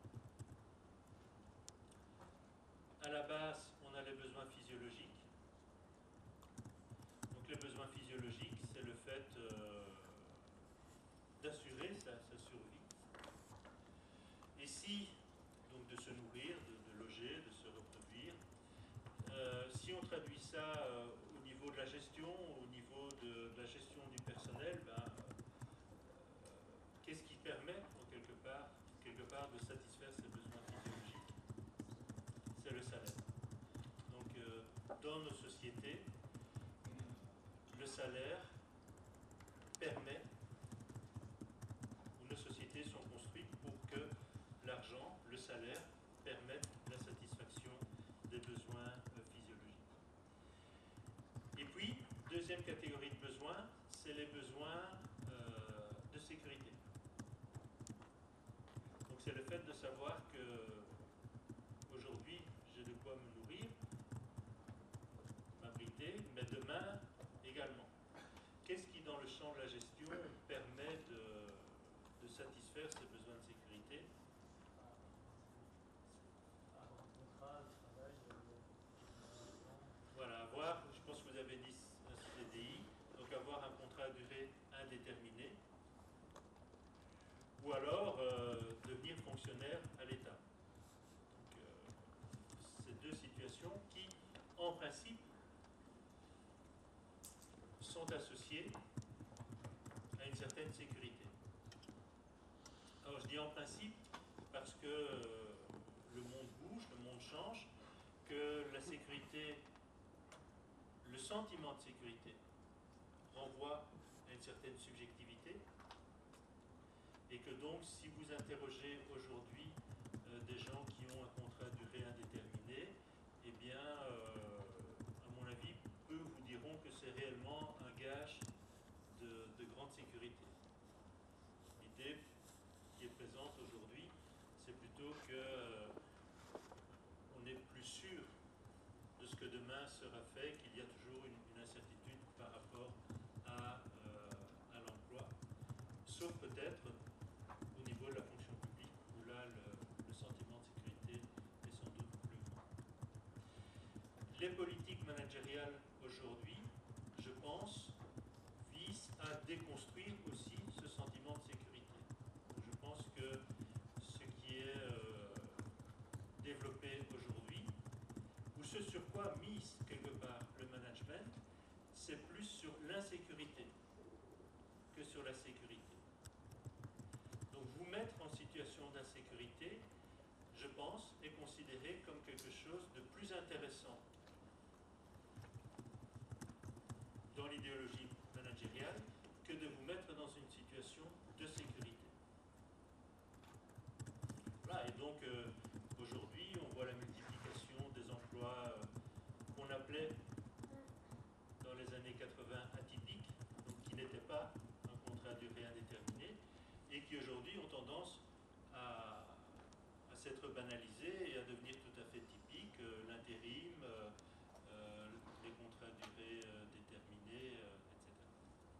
À la base, on a les besoins physiologiques. Donc les besoins physiologiques, c'est le fait euh, d'assurer sa, sa survie. Et si, donc de se nourrir, de, de loger, de se reproduire, euh, si on traduit ça euh, au niveau de la gestion, au niveau de, de la gestion du personnel, ben, euh, qu'est-ce qui permet, en quelque part, quelque part, de satisfaire ces besoins physiologiques? C'est le salaire. Donc, euh, dans nos sociétés, le salaire permet, ou nos sociétés sont construites pour que l'argent, le salaire, permette la satisfaction des besoins euh, physiologiques. Et puis, deuxième catégorie de besoins, c'est les besoins euh, de sécurité. Donc c'est le fait de savoir que aujourd'hui j'ai de quoi me nourrir, m'abriter, mais demain également. Qu'est-ce qui dans le champ de la gestion permet de, de satisfaire ces besoins de sécurité? Voilà, avoir, je pense que vous avez dit un C D I, donc avoir un contrat à durée indéterminée, ou alors euh, devenir fonctionnaire à l'État. Donc, euh, ces deux situations qui, en principe, sont associées à une certaine sécurité. Alors, je dis en principe parce que euh, le monde bouge, le monde change, que la sécurité, le sentiment de sécurité renvoie à une certaine subjectivité, et que donc si vous interrogez aujourd'hui euh, des gens qui ont un contrat à durée indéterminée, eh bien, euh, à mon avis, peu vous diront que c'est réellement un gage de, de grande sécurité. L'idée qui est présente aujourd'hui, c'est plutôt que euh, on est plus sûr de ce que demain sera fait, qu'il y a toujours une, une incertitude par rapport à, euh, à l'emploi, sauf peut-être au niveau de la fonction publique, où là le, le sentiment de sécurité est sans doute plus grand. Les politiques managériales aujourd'hui, je pense, visent à déconstruire aussi ce sentiment de sécurité. Je pense que ce qui est euh, développé aujourd'hui, ou ce sur quoi mise quelque part le management, c'est plus sur l'insécurité que sur la sécurité. Donc vous mettre en situation d'insécurité, je pense, est considéré comme quelque chose de plus intéressant dans l'idéologie managériale que de vous mettre dans une situation de sécurité. Voilà, et donc euh, aujourd'hui, on voit la multiplication des emplois euh, qu'on appelait dans les années quatre-vingts atypiques, donc qui n'étaient pas un contrat à durée indéterminée, et qui aujourd'hui ont tendance à, à s'être banalisés et à devenir tout à fait typiques, euh, l'intérim, euh, euh, les contrats à durée euh, déterminée, euh, et cetera.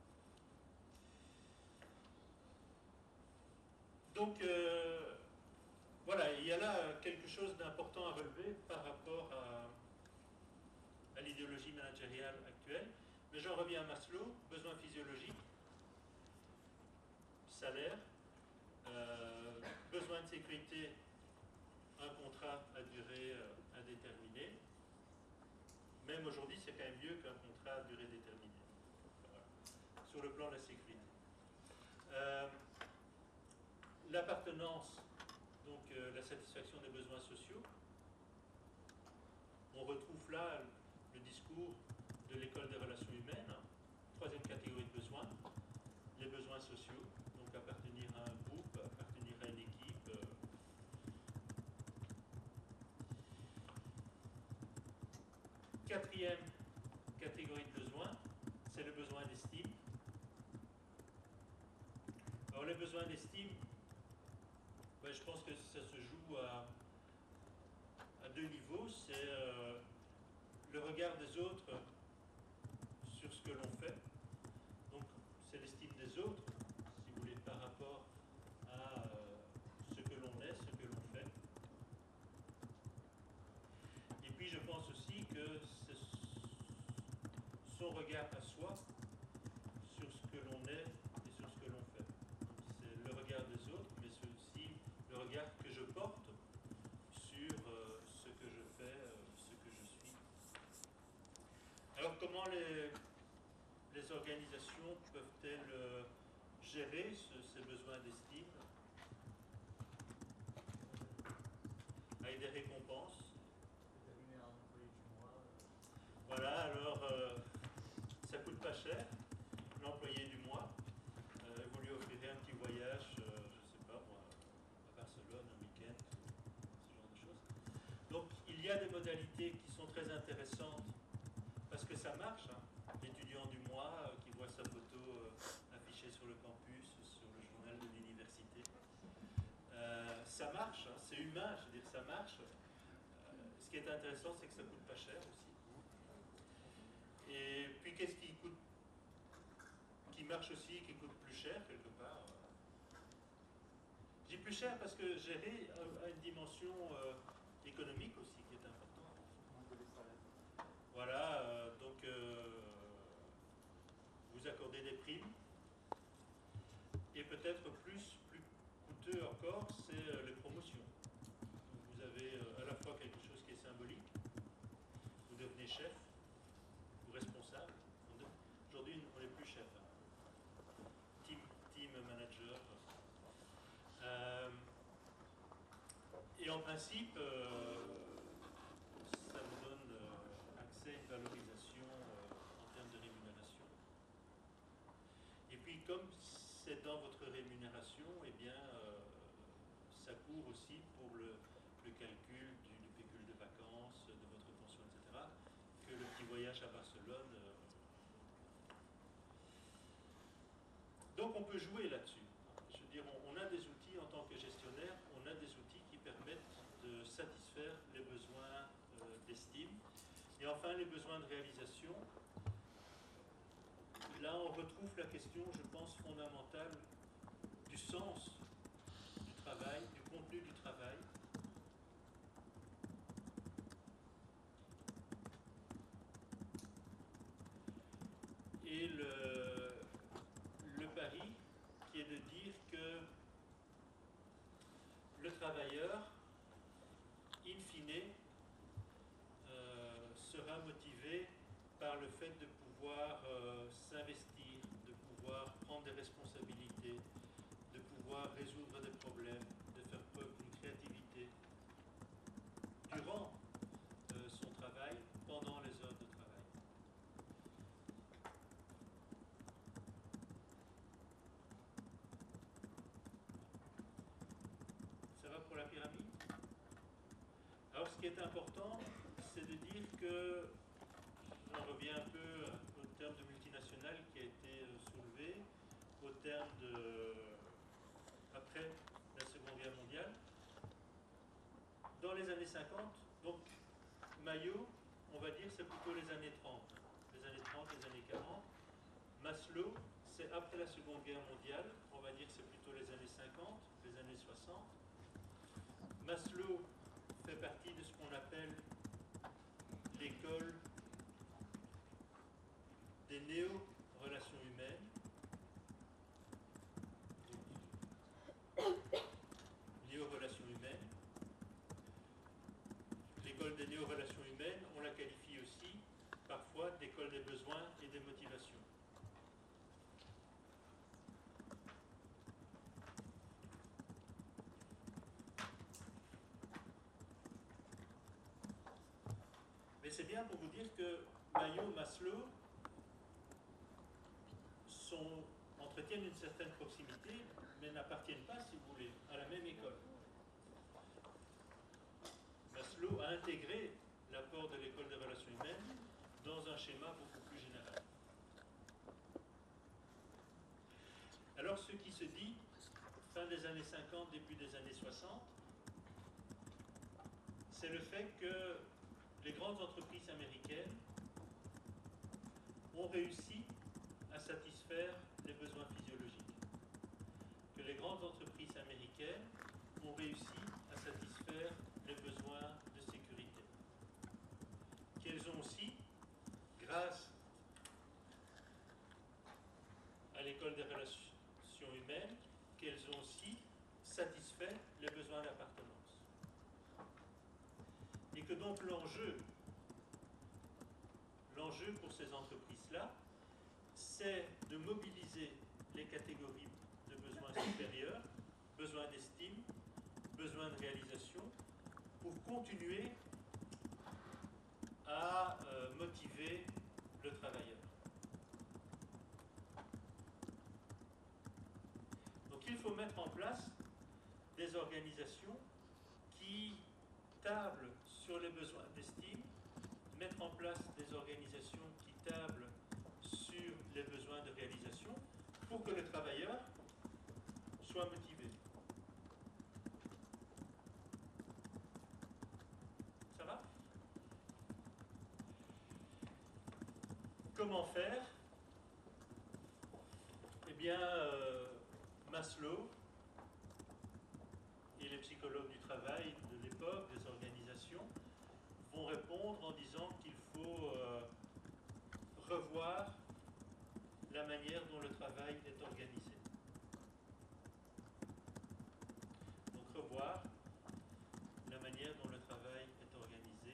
Donc, euh, voilà, il y a là quelque chose d'important à relever par rapport à, à l'idéologie managériale actuelle. Mais j'en reviens à Maslow, besoins physiologiques, salaire, euh, besoin de sécurité, un contrat à durée euh, indéterminée. Même aujourd'hui, c'est quand même mieux qu'un contrat à durée déterminée. Voilà. Sur le plan de la sécurité. Euh, L'appartenance, donc euh, la satisfaction des besoins sociaux. On retrouve là le discours de l'école des relations humaines. Troisième catégorie de besoins, les besoins sociaux. Donc appartenir à un groupe, appartenir à une équipe. Euh, Quatrième catégorie de besoins, c'est le besoin d'estime. Alors les besoins d'estime, ben, je pense que ça se joue à, à deux niveaux. C'est euh, le regard des autres sur ce que l'on fait. Donc c'est l'estime des autres, si vous voulez, par rapport à euh, ce que l'on est, ce que l'on fait. Et puis je pense aussi que c'est son regard à soi sur ce que l'on est et sur ce que l'on fait. Donc c'est le regard des autres, mais c'est aussi le regard que je porte sur euh, ce que je fais, euh, ce que je suis. Alors comment les, les organisations peuvent-elles euh, gérer ce, ces besoins d'estime avec des récompenses? Déterminer un employé du mois. euh, Voilà, alors euh, ça coûte pas cher, l'employé du mois. Euh, vous lui offrirez un petit voyage, euh, je sais pas moi, à Barcelone, un week-end, ce genre de choses. Donc il y a des modalités qui sont très intéressantes parce que ça marche. Hein. L'étudiant du mois euh, qui voit sa photo euh, affichée sur le campus, sur le journal de l'université. Euh, ça marche, hein, c'est humain, je veux dire, ça marche. Euh, ce qui est intéressant, c'est que ça coûte pas cher aussi. Et puis qu'est-ce qui coûte, qui marche aussi, qui coûte plus cher quelque part? Je dis plus cher parce que gérer a une dimension euh, économique aussi qui est importante. Monter les salaires. Voilà, euh, donc euh, vous accordez des primes. Et peut-être plus, plus coûteux encore, c'est euh, les promotions. Donc vous avez euh, à la fois quelque chose qui est symbolique, vous devenez chef, ou responsable. Aujourd'hui, on n'est plus chef. Hein. Team, team manager. Euh, et en principe, euh, ça vous donne euh, accès à une valorisation euh, en termes de rémunération. Et puis, comme c'est dans votre rémunération, eh bien, euh, ça court aussi pour le, le calcul du, du pécule de vacances, de votre pension, et cetera, que le petit voyage à Barcelone. Euh... Donc, on peut jouer là-dessus. Je veux dire, on, on a des outils en tant que gestionnaire, on a des outils qui permettent de satisfaire les besoins euh, d'estime. Et enfin, les besoins de réalisation. Là, on retrouve la question, je pense, fondamentale du sens du travail, du contenu du travail. Et le, le pari qui est de dire que le travailleur, in fine, euh, sera motivé par le fait de pouvoir euh, s'investir, de pouvoir prendre des responsabilités, de pouvoir résoudre des problèmes, de faire preuve d'une créativité durant euh, son travail, pendant les heures de travail. Ça va pour la pyramide? Alors ce qui est important, c'est de dire que, j'en reviens un peu au terme de multinationale qui a été soulevé, au terme de, après la Seconde Guerre mondiale, dans les années cinquante, donc Maillot, on va dire, c'est plutôt les années trente, les années trente, les années quarante. Maslow, c'est après la Seconde Guerre mondiale, on va dire c'est plutôt les années cinquante, les années soixante. Maslow fait partie de ce qu'on appelle l'école des néo-relations humaines. Néo-relations humaines. L'école des néo-relations humaines, on la qualifie aussi parfois d'école des besoins et des motivations. Mais c'est bien pour vous dire que Maillot, Maslow sont, entretiennent une certaine proximité, mais n'appartiennent pas, si vous voulez, à la même école. Maslow a intégré l'apport de l'école des relations humaines dans un schéma beaucoup plus général. Alors, ce qui se dit, fin des années cinquante, début des années soixante, c'est le fait que les grandes entreprises américaines ont réussi à satisfaire les besoins physiologiques. Que les grandes entreprises américaines ont réussi à satisfaire les besoins de sécurité. Qu'elles ont aussi, grâce à l'école des relations humaines, qu'elles ont aussi satisfait les besoins d'appartenance. Et que donc l'enjeu, l'enjeu l'enjeu pour ces entreprises-là, c'est de mobiliser les catégories de besoins supérieurs, besoins d'estime, besoins de réalisation, pour continuer à euh, motiver le travailleur. Donc il faut mettre en place des organisations qui tablent sur les besoins d'estime, mettre en place des organisations qui tablent sur les besoins de réalisation pour que le travailleur soit motivé. Ça va? Comment faire? Eh bien, euh, Maslow et les psychologues du travail de l'époque, des organisations, vont répondre en disant qu'il faut euh, revoir la manière dont le travail est organisé. Donc revoir la manière dont le travail est organisé.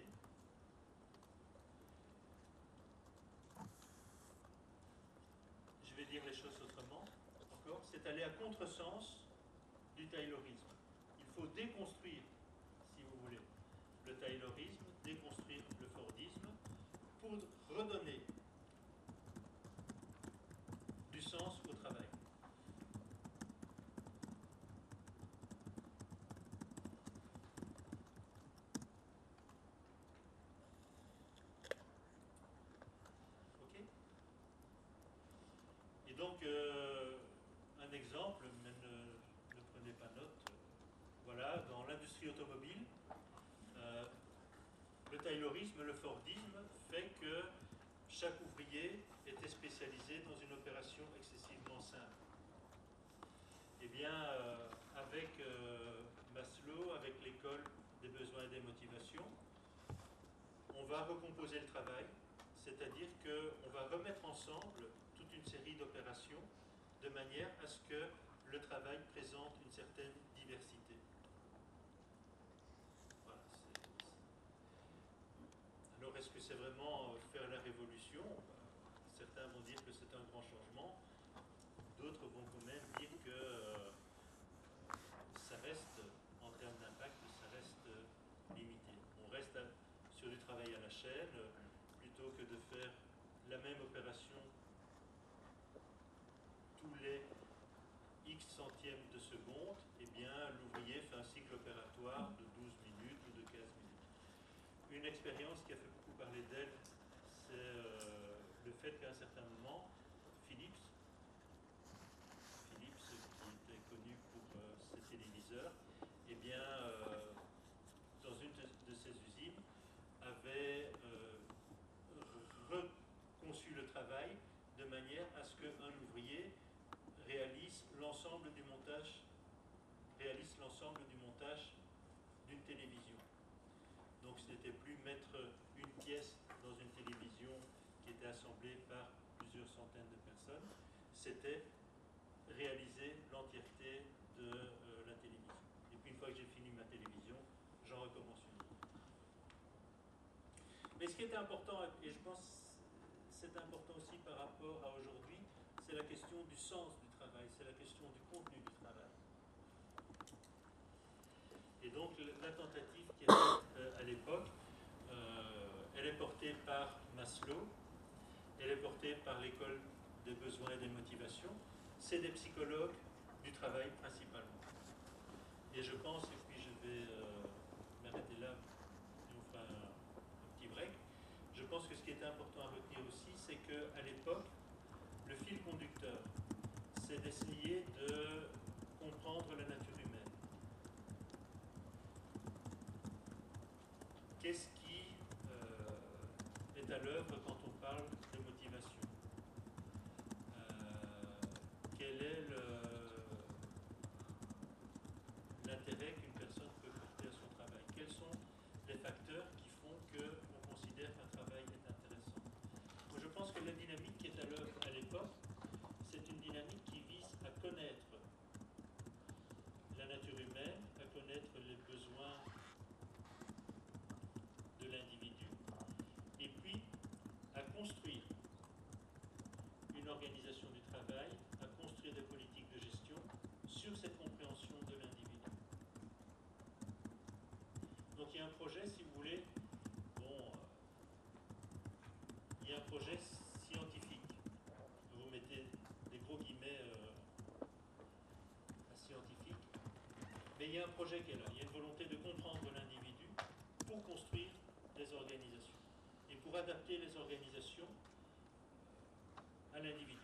Je vais dire les choses autrement, encore, c'est aller à contresens du taylorisme. Il faut déconstruire, si vous voulez, le taylorisme, déconstruire le fordisme, pour redonner du sens au travail. Ok? Et donc, euh, un exemple, mais ne, ne prenez pas note, euh, voilà, dans l'industrie automobile, euh, le taylorisme, le fordisme fait que chaque ouvrier était spécialisé dans une opération excessivement simple. Eh bien, euh, avec euh, Maslow, avec l'école des besoins et des motivations, on va recomposer le travail, c'est-à-dire qu'on va remettre ensemble toute une série d'opérations de manière à ce que le travail présente une certaine diversité. Voilà, alors, est-ce que c'est vraiment faire la révolution? Certains vont dire que c'est un grand changement, d'autres vont quand même dire que euh, ça reste, en termes d'impact, ça reste euh, limité. On reste à, sur du travail à la chaîne, euh, plutôt que de faire la même opération tous les X centièmes de seconde, eh bien l'ouvrier fait un cycle opératoire de douze minutes ou de quinze minutes. Une expérience qui a fait beaucoup parler d'elle, c'est euh, le fait qu'à un certain moment, Philips, Philips qui était connu pour euh, ses téléviseurs, eh bien, euh, dans une de, de ses usines, avait euh, reconçu le travail de manière à ce qu'un ouvrier réalise l'ensemble du montage, réalise l'ensemble du montage d'une télévision. Donc ce n'était plus mettre une pièce dans une télévision qui était assemblée par plusieurs centaines de personnes, c'était réaliser l'entièreté de euh, la télévision. Et puis une fois que j'ai fini ma télévision, j'en recommence une autre. Mais ce qui est important, et je pense c'est important aussi par rapport à aujourd'hui, c'est la question du sens du travail, c'est la question du contenu du travail. Et donc la tentative qui est faite euh, à l'époque, euh, elle est portée par Maslow, elle est portée par l'école des besoins et des motivations, c'est des psychologues du travail principalement. Et je pense, et puis je vais euh, m'arrêter là, et on fera un, un petit break, je pense que ce qui est important à retenir aussi, c'est qu'à l'époque, le fil conducteur, c'est d'essayer de comprendre la nature humaine. Qu'est-ce qui euh, est à l'œuvre quand on parle de motivation? euh, Quel est l'intérêt qu'une personne peut porter à son travail? Quels sont les facteurs qui font qu'on considère qu'un travail est intéressant? Moi, je pense que la dynamique qui est à l'œuvre à l'époque, c'est une dynamique qui vise à connaître la nature humaine, à connaître les besoins de l'individu, et puis sur cette compréhension de l'individu. Donc il y a un projet, si vous voulez, bon, euh, il y a un projet scientifique. Vous mettez des gros guillemets euh, à scientifique, mais il y a un projet qui est là. Il y a une volonté de comprendre l'individu pour construire des organisations et pour adapter les organisations à l'individu.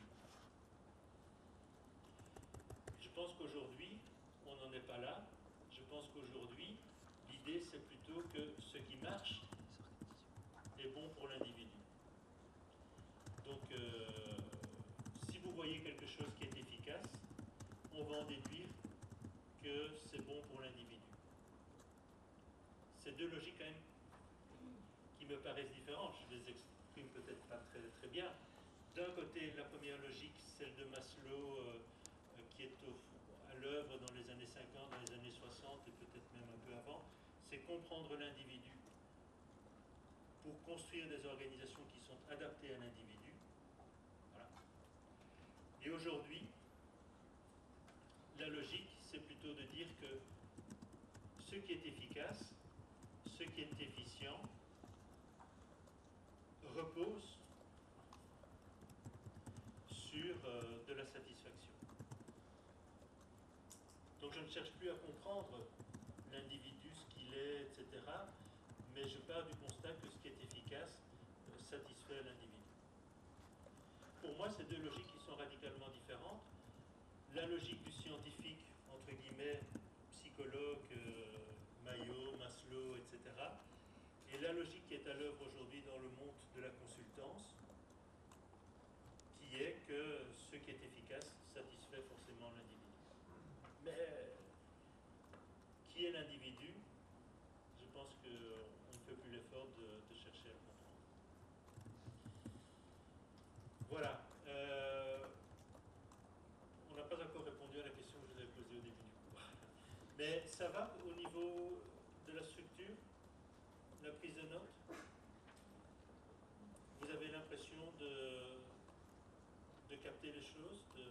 Je pense qu'aujourd'hui, on n'en est pas là. Je pense qu'aujourd'hui, l'idée, c'est plutôt que ce qui marche est bon pour l'individu. Donc, euh, si vous voyez quelque chose qui est efficace, on va en déduire que c'est bon pour l'individu. C'est deux logiques quand même qui me paraissent différentes. Je les exprime peut-être pas très, très bien. D'un côté, la première logique, celle de Maslow, euh, qui est au, à l'œuvre dans les années cinquante, dans les années soixante et peut-être même un peu avant, c'est comprendre l'individu pour construire des organisations qui sont adaptées à l'individu. Voilà. Et aujourd'hui, la logique, c'est plutôt de dire que ce qui est efficace, ce qui est efficient, repose sur euh, de la satisfaction. Donc je ne cherche plus à comprendre l'individu, ce qu'il est, et cetera, mais je pars du constat que ce qui est efficace euh, satisfait l'individu. Pour moi, c'est deux logiques qui sont radicalement différentes. La logique du scientifique, entre guillemets, psychologue, euh, Mayo, Maslow, et cetera, et la logique qui est à l'œuvre aujourd'hui dans le monde de la consultance, qui est que ce qui est efficace satisfait forcément l'individu. Mais qui est l'individu? Je pense qu'on ne fait plus l'effort de, de chercher à le comprendre. Voilà. Euh, on n'a pas encore répondu à la question que je vous avais posée au début du cours. Mais ça va au niveau de la structure, la prise de notes? Vous avez l'impression de, de capter les choses, de,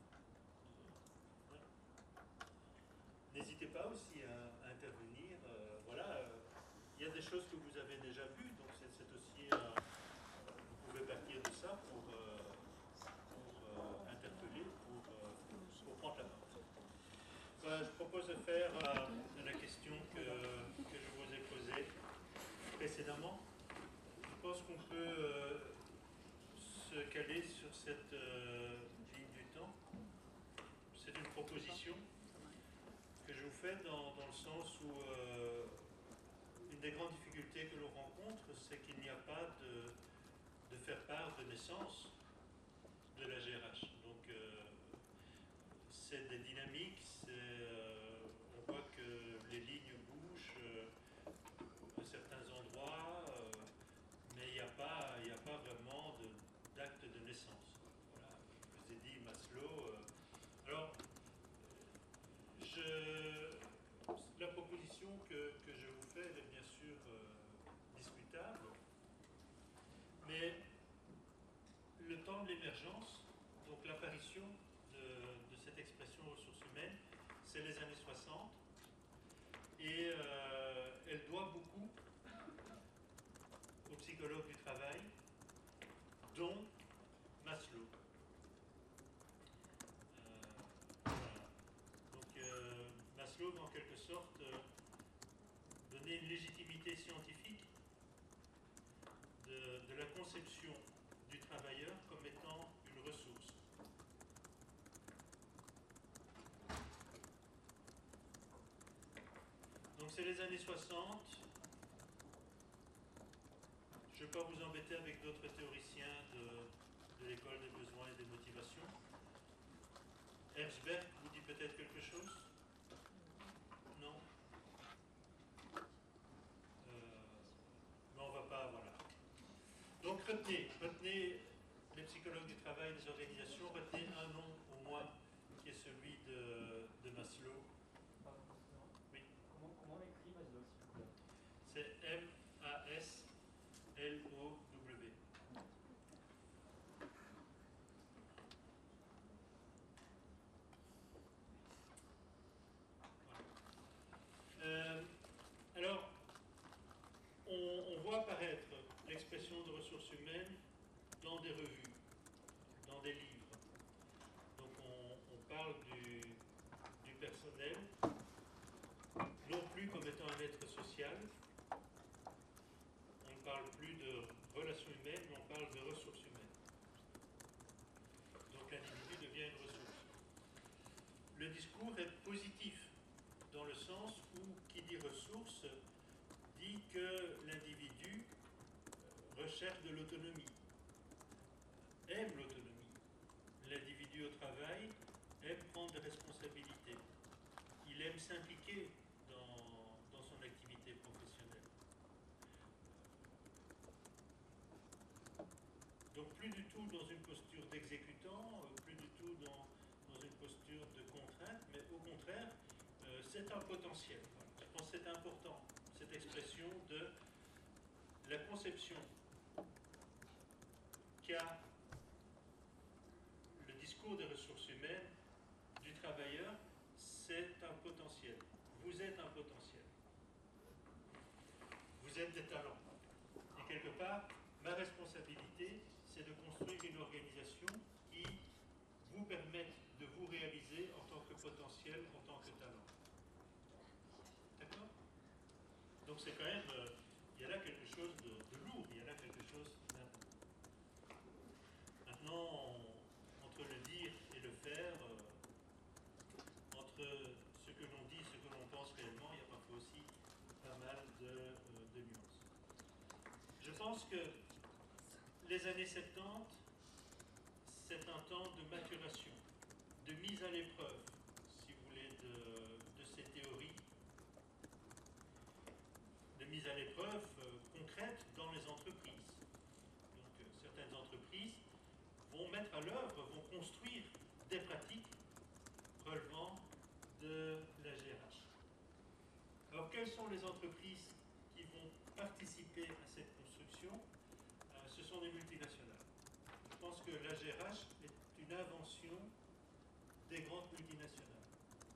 n'hésitez pas aussi à, à intervenir. Euh, voilà, euh, il y a des choses que vous avez déjà vues, donc c'est, c'est aussi, euh, vous pouvez partir de ça pour, euh, pour euh, interpeller, pour, euh, pour prendre la parole. Voilà, je propose de faire euh, la question que, que je vous ai posée précédemment. Je pense qu'on peut euh, se caler sur cette euh, ligne du temps. C'est une proposition que je vous fais dans, dans le sens où euh, une des grandes difficultés que l'on rencontre, c'est qu'il n'y a pas de, de faire part de naissance de la G R H. Donc euh, c'est des dynamiques, c'est, euh, on voit que les lignes bougent euh, à certains endroits, euh, mais il n'y a pas, il n'y a pas vraiment de, d'acte de naissance. Voilà, je vous ai dit Maslow. Euh, alors, Je, la proposition que, que je vous fais, elle est bien sûr euh, discutable, mais le temps de l'émergence, donc l'apparition de, de cette expression ressources humaines, c'est les années soixante, et euh, elle doit beaucoup aux psychologues du travail, dont Maslow. Maslow, en quelque sorte, euh, donner une légitimité scientifique de, de la conception du travailleur comme étant une ressource. Donc c'est les années soixante. Je ne vais pas vous embêter avec d'autres théoriciens de, de l'école des besoins et des motivations. Herzberg vous dit peut-être quelque chose? Non. Euh, mais on ne va pas, voilà. Donc retenez, retenez les psychologues du travail, les organisations, retenez un nom au moins qui est celui de, de Maslow. Oui. Comment, comment on écrit Maslow, s'il vous plaît? C'est M A S L O W. des revues, dans des livres. Donc on, on parle du, du personnel, non plus comme étant un être social. On ne parle plus de relations humaines, mais on parle de ressources humaines. Donc l'individu devient une ressource. Le discours est positif, dans le sens où, qui dit ressources, dit que l'individu recherche de l'autonomie, aime l'autonomie. L'individu au travail aime prendre des responsabilités. Il aime s'impliquer dans, dans son activité professionnelle. Donc plus du tout dans une posture d'exécutant, plus du tout dans, dans une posture de contrainte, mais au contraire, euh, c'est un potentiel. Voilà. Je pense que c'est important, cette expression de la conception qu'a le discours des ressources humaines du travailleur, c'est un potentiel. Vous êtes un potentiel. Vous êtes des talents. Et quelque part, ma responsabilité, c'est de construire une organisation qui vous permette de vous réaliser en tant que potentiel, en tant que talent. D'accord? Donc c'est quand même, euh, il y a là quelque chose de, de lourd, il y a là quelque chose d'important. Maintenant, on, entre le dire et le faire, euh, entre ce que l'on dit et ce que l'on pense réellement, il y a parfois aussi pas mal de, euh, de nuances. Je pense que les années soixante-dix, c'est un temps de maturation, de mise à l'épreuve, si vous voulez, de, de ces théories, de mise à l'épreuve euh, concrète dans les entreprises. Donc euh, certaines entreprises vont mettre à l'œuvre, vont construire des pratiques relevant de la G R H. Alors quelles sont les entreprises qui vont participer à cette construction? euh, Ce sont des multinationales. Je pense que la G R H est une invention des grandes multinationales.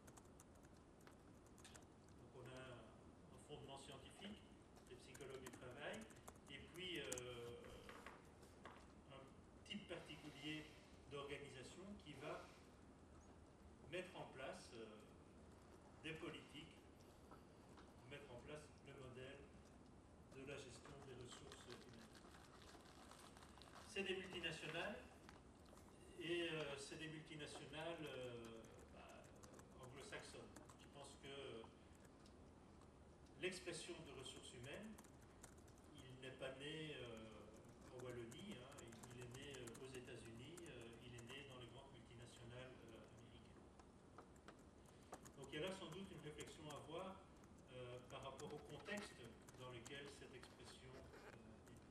Donc on a un fondement scientifique, des psychologues du travail, et puis euh, un type particulier d'organisation qui va mettre en place euh, des politiques, mettre en place le modèle de la gestion des ressources humaines. C'est des multinationales, et euh, c'est des multinationales euh, bah, anglo-saxonnes. Je pense que l'expression de ressources humaines, il n'est pas né euh, en Wallonie, hein, il est né euh, aux États-Unis, euh, il est né dans les grandes multinationales euh, américaines. Donc il y a là sans doute une réflexion à avoir euh, par rapport au contexte dans lequel cette expression euh, est née.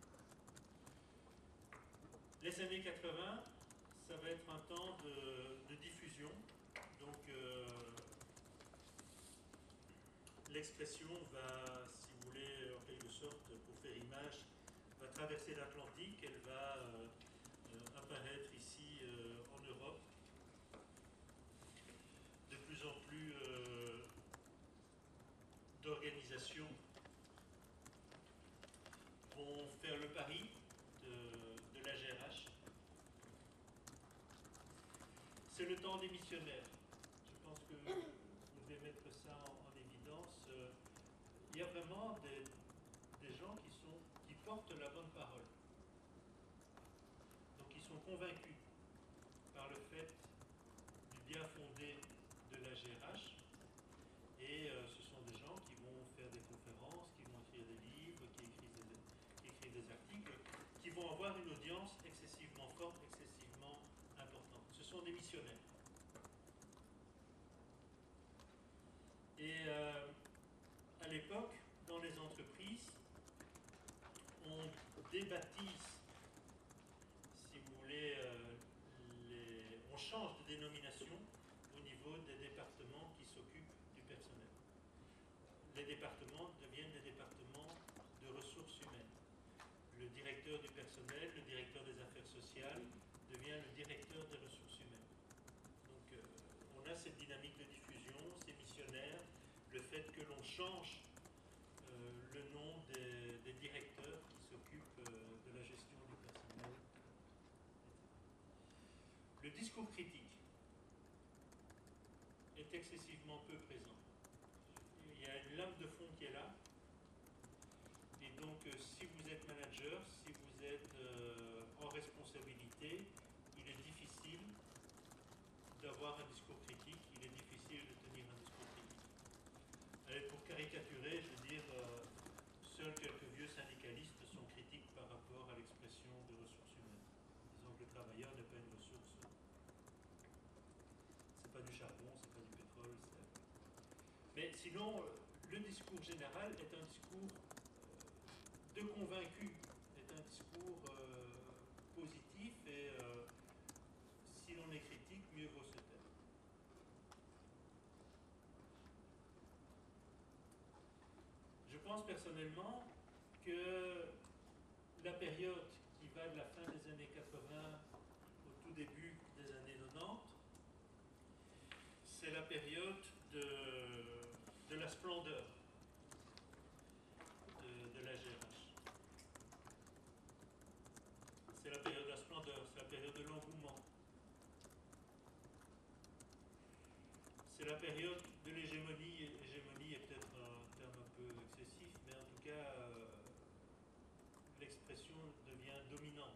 Les années quatre-vingts, ça va être un temps de, de diffusion. Donc euh, l'expression va, si vous voulez, en quelque sorte, pour faire image, va traverser l'Atlantique, elle va euh, euh, apparaître ici euh, en Europe. De plus en plus euh, d'organisations vont faire le pari de, de la G R H. C'est le temps des missionnaires. Je pense que vous devez mettre ça en, en évidence. Euh, il y a vraiment des, des gens qui, sont, qui portent la bonne parole. Donc ils sont convaincus par le fait du bien fondé de la G R H. Et euh, ce sont des gens qui vont faire des conférences, qui vont écrire des livres, qui écrivent des, qui écrivent des articles, qui vont avoir une audience excessivement forte, excessivement importante. Ce sont des missionnaires. Et euh, à l'époque, dans les entreprises, on débaptise, si vous voulez, euh, les, on change de dénomination au niveau des départements qui s'occupent du personnel. Les départements deviennent des départements de ressources humaines. Le directeur du personnel, le directeur des affaires sociales, devient le directeur des ressources humaines. Donc euh, on a cette dynamique de diffusion, ces missionnaires, le fait que l'on change euh, le nom des, des directeurs qui s'occupent euh, de la gestion du personnel Le discours critique est excessivement peu présent. Il y a une lame de fond qui est là. Et donc, euh, si vous êtes manager, si vous êtes euh, en responsabilité, il est difficile d'avoir un discours critique, il est difficile de tenir un discours critique. Allez, pour caricaturer, je veux dire, euh, seuls quelques vieux syndicalistes sont critiques par rapport à l'expression de ressources humaines. Disons que le travailleur n'est pas une ressource. C'est pas du charbon, c'est pas du pétrole. Mais sinon, le discours général est un discours de convaincu, est un discours euh, positif et euh, si l'on est critique, mieux vaut se taire. Je pense personnellement que la période qui va de la fin des années quatre-vingts au tout début des années quatre-vingt-dix, c'est la période de, de la splendeur de, de la G R H. C'est la période de la splendeur, c'est la période de l'engouement. C'est la période de l'hégémonie. Hégémonie est peut-être un terme un peu excessif, mais en tout cas, euh, l'expression devient dominante.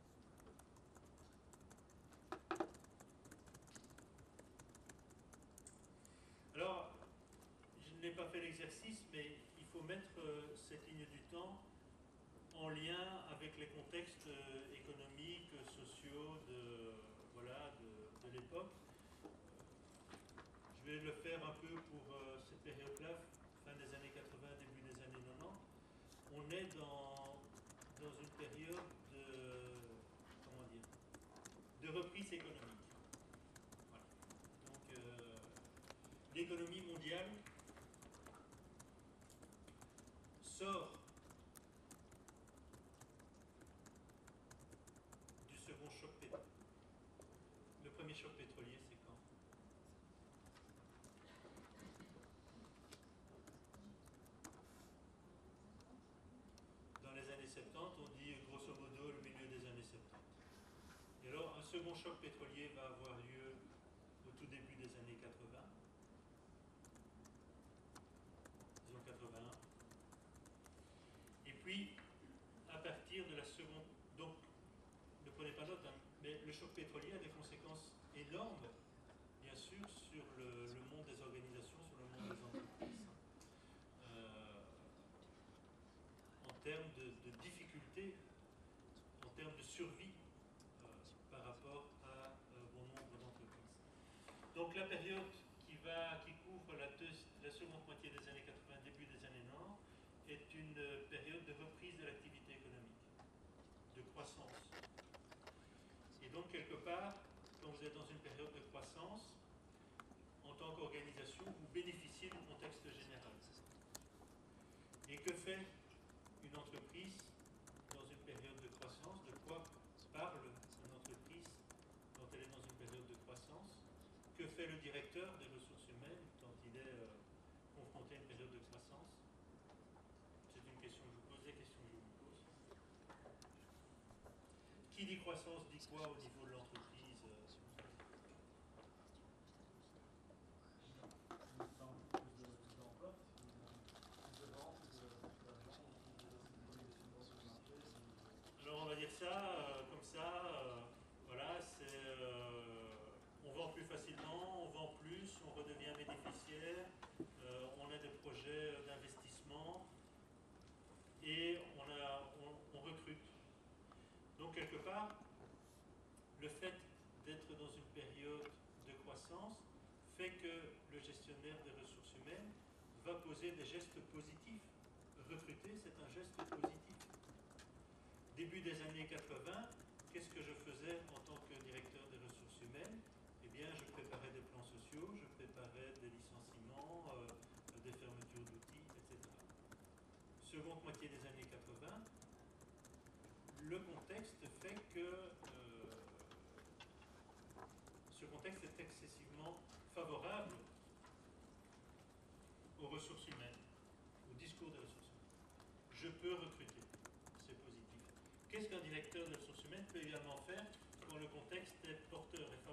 Alors, je n'ai pas fait l'exercice, mais il faut mettre euh, cette ligne du temps en lien avec les contextes euh, économiques, sociaux de, voilà, de, de l'époque. Je vais le faire un peu pour euh, cette période-là, fin des années quatre-vingts, début des années quatre-vingt-dix. On est dans, dans une période de, comment dire, de reprise économique. Voilà. Donc, euh, l'économie mondiale sort du second choc pétrolier. Le premier choc pétrolier, c'est quand? Dans les années soixante-dix, on dit grosso modo le milieu des années soixante-dix. Et alors, un second choc pétrolier va avoir lieu au tout début des années quatre-vingts. Disons quatre-vingt-un. Et puis, à partir de la seconde... Donc, ne prenez pas note, hein, mais le choc pétrolier a des conséquences énormes, bien sûr, sur le, le monde des organisations, sur le monde des entreprises. Euh, en termes de, de difficultés, en termes de survie euh, par rapport à euh, bon nombre d'entreprises. Donc la période qui, va, qui couvre la, deux, la seconde moitié des années quatre-vingts, début des années quatre-vingt-dix, est une période de reprise de l'activité économique, de croissance. Et donc quelque part, quand vous êtes dans une période de croissance, en tant qu'organisation, vous bénéficiez du contexte général. Et que fait une entreprise dans une période de croissance? De quoi parle une entreprise quand elle est dans une période de croissance? Que fait le directeur des ressources humaines quand il est euh, confronté à une période de croissance? C'est une question que je vous pose, des questions que je vous pose. Qui dit croissance dit quoi au niveau de l'entreprise? Alors on va dire ça, euh, comme ça, euh, voilà, c'est, euh, on vend plus facilement, on vend plus, on redevient bénéficiaire, euh, on a des projets d'investissement et on, a, on, on recrute. Donc quelque part, le fait d'être dans une période de croissance fait que le gestionnaire des ressources humaines va poser des gestes positifs. Recruter, c'est un geste positif. Début des années quatre-vingts, qu'est-ce que je faisais en tant que directeur des ressources humaines? Eh bien, je préparais des plans sociaux, je préparais des licenciements, euh, des fermetures d'outils, et cetera. Seconde moitié des années quatre-vingts, le contexte fait que euh, ce contexte est excessivement favorable aux ressources humaines, au discours des ressources humaines. Je peux recruter, c'est positif. Qu'est-ce qu'un directeur des ressources humaines peut également faire quand le contexte est porteur, est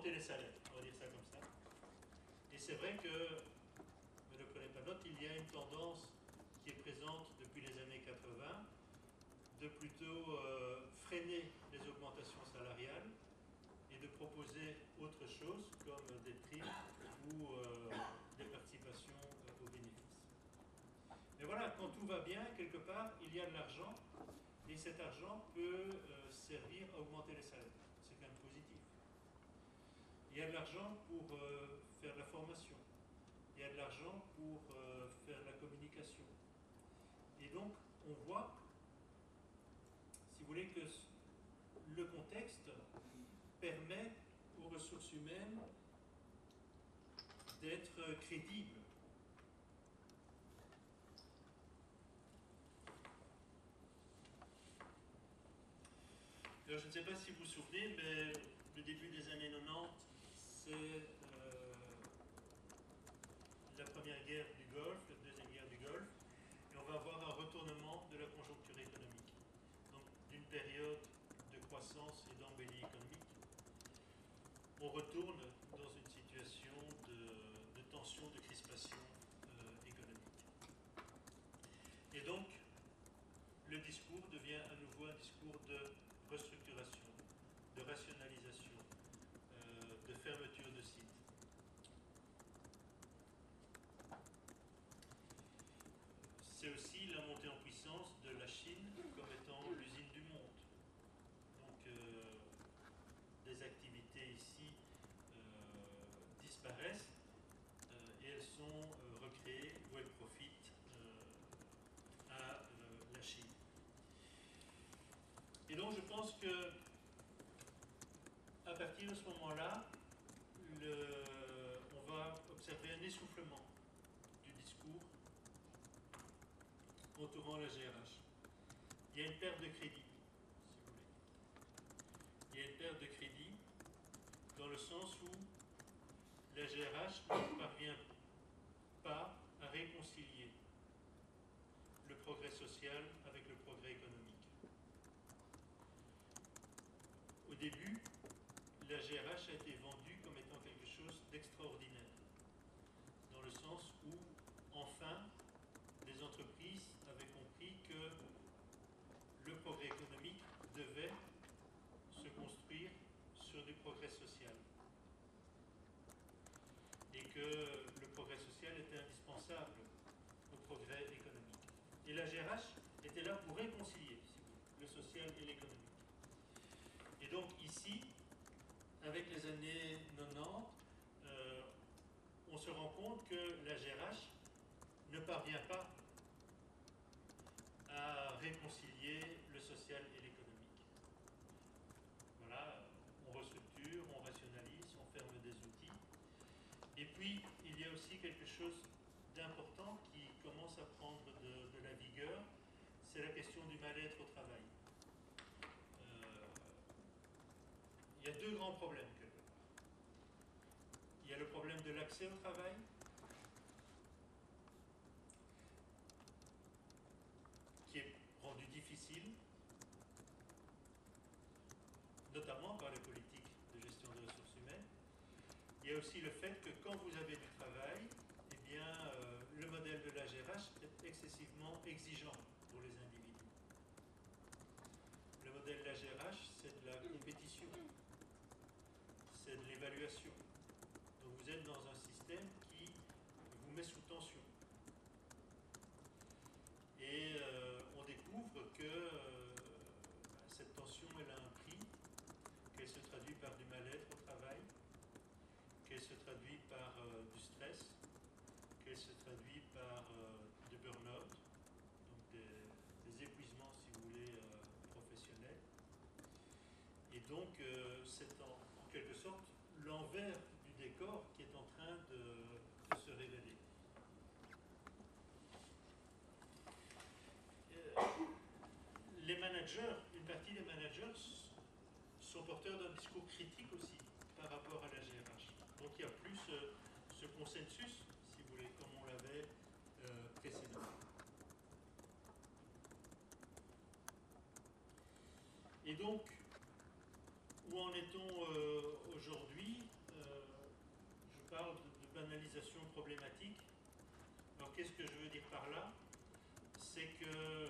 augmenter les salaires, on va dire ça comme ça. Et c'est vrai que, mais ne prenez pas note, il y a une tendance qui est présente depuis les années quatre-vingts de plutôt euh, freiner les augmentations salariales et de proposer autre chose comme des primes ou euh, des participations euh, aux bénéfices. Mais voilà, quand tout va bien, quelque part, il y a de l'argent et cet argent peut euh, servir à augmenter les salaires. C'est quand même positif. Il y a de l'argent pour euh, faire de la formation. Il y a de l'argent pour euh, faire de la communication. Et donc, on voit, si vous voulez, que le contexte permet aux ressources humaines d'être crédibles. Alors, je ne sais pas si vous vous souvenez, mais le début des années quatre-vingt-dix, c'est euh, la première guerre du Golfe, la deuxième guerre du Golfe, et on va avoir un retournement de la conjoncture économique. Donc, d'une période de croissance et d'embellie économique, on retourne dans une situation de, de tension, de crispation euh, économique. Et donc, le discours devient à nouveau un discours de restructuration, de rationalisation, euh, de fermeture de sites. C'est aussi la montée en puissance de la Chine comme étant l'usine du monde. Donc, euh, des activités ici euh, disparaissent euh, et elles sont euh, recréées ou elles profitent euh, à euh, la Chine. Et donc je pense que à partir de ce moment-là, on va observer un essoufflement du discours entourant la G R H. Il y a une perte de crédit, si vous voulez. Il y a une perte de crédit dans le sens où la G R H ne parvient pas à réconcilier le progrès social avec le progrès économique. Au début, la G R H a été vendue comme étant quelque chose d'extraordinaire, dans le sens où, enfin, les entreprises avaient compris que le progrès économique devait se construire sur du progrès social et que le progrès social était indispensable au progrès économique. Et la G R H était là pour réconcilier, si vous voulez, le social et l'économique. Et donc ici, avec les années quatre-vingt-dix, euh, on se rend compte que la G R H ne parvient pas à réconcilier le social et l'économique. Voilà, on restructure, on rationalise, on ferme des outils. Et puis, il y a aussi quelque chose d'important qui commence à prendre de, de la vigueur, c'est la question du mal-être au travail. Euh, il y a deux grands problèmes quelque part. Il y a le problème de l'accès au travail, qui est rendu difficile, notamment par les politiques de gestion des ressources humaines. Il y a aussi le fait que quand vous avez du travail, eh bien, euh, le modèle de la G R H est excessivement exigeant pour les individus. Le modèle de la G R H, c'est de la compétition, c'est de l'évaluation. Donc vous êtes dans un système qui vous met sous tension. Et euh, on découvre que euh, cette tension, elle a un prix, qu'elle se traduit par du mal-être au travail, qu'elle se traduit par euh, du stress, qu'elle se traduit par euh, du burn-out, donc des, des épuisements, si vous voulez, euh, professionnels. Et donc, euh, c'est en, en quelque sorte l'envers du décor qui est en train de, de se révéler. Euh, les managers, une partie des managers sont porteurs d'un discours critique aussi par rapport à la G R H. Donc il n'y a plus ce, ce consensus, si vous voulez, comme on l'avait euh, précédemment. Et donc, où en est-on euh, aujourd'hui? banalisation problématique. Alors qu'est-ce que je veux dire par là? C'est que,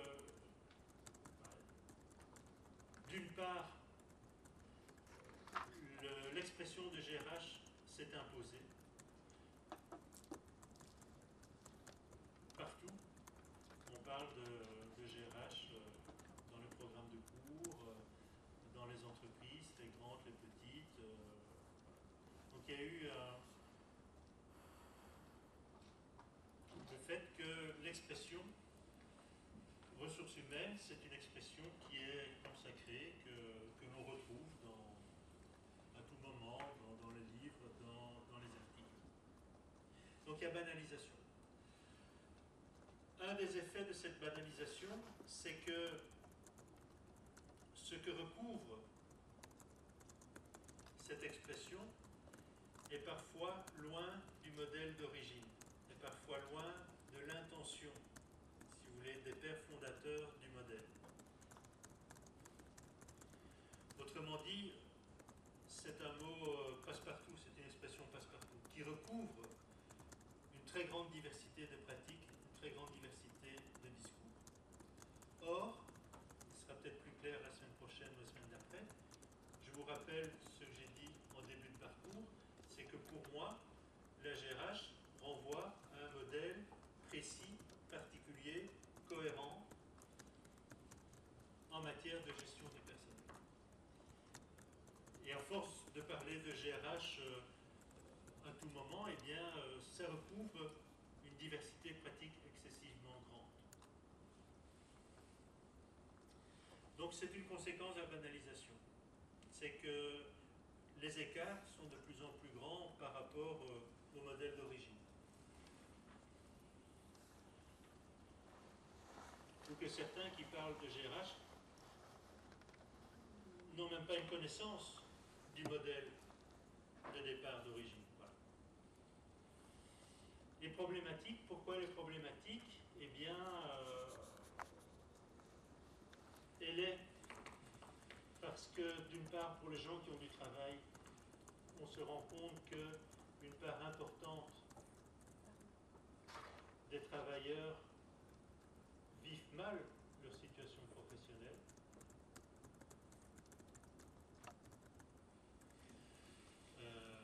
d'une part, le, l'expression de G R H s'est imposée partout. On parle de, de G R H euh, dans le programme de cours, euh, dans les entreprises, les grandes, les petites. Euh, donc il y a eu un... le fait que l'expression ressources humaines, c'est une expression qui est consacrée, que, que l'on retrouve dans, à tout moment, dans, dans les livres, dans, dans les articles. Donc il y a banalisation. Un des effets de cette banalisation, c'est que ce que recouvre cette expression est parfois loin du modèle d'origine, est parfois loin de l'intention, si vous voulez, des pères fondateurs du modèle. Autrement dit, c'est un mot euh, passe-partout, c'est une expression passe-partout, qui recouvre une très grande diversité de pratiques, une très grande diversité de discours. Or, ce sera peut-être plus clair la semaine prochaine ou la semaine d'après, je vous rappelle ce que j'ai dit en début de parcours, c'est que pour moi, la G R H renvoie à un modèle précis, particulier, cohérent en matière de gestion du personnel. Et à force de parler de G R H euh, à tout moment, eh bien, euh, ça recouvre une diversité de pratiques excessivement grande. Donc c'est une conséquence de la banalisation. C'est que les écarts sont de plus en plus grands par rapport euh, au modèle d'origine. Ou que certains qui parlent de G R H n'ont même pas une connaissance du modèle de départ d'origine. Voilà. Les problématiques, pourquoi les problématiques? Eh bien, euh, elle est parce que, d'une part, pour les gens qui ont du travail, on se rend compte qu'une part importante des travailleurs vivent mal leur situation professionnelle. Euh,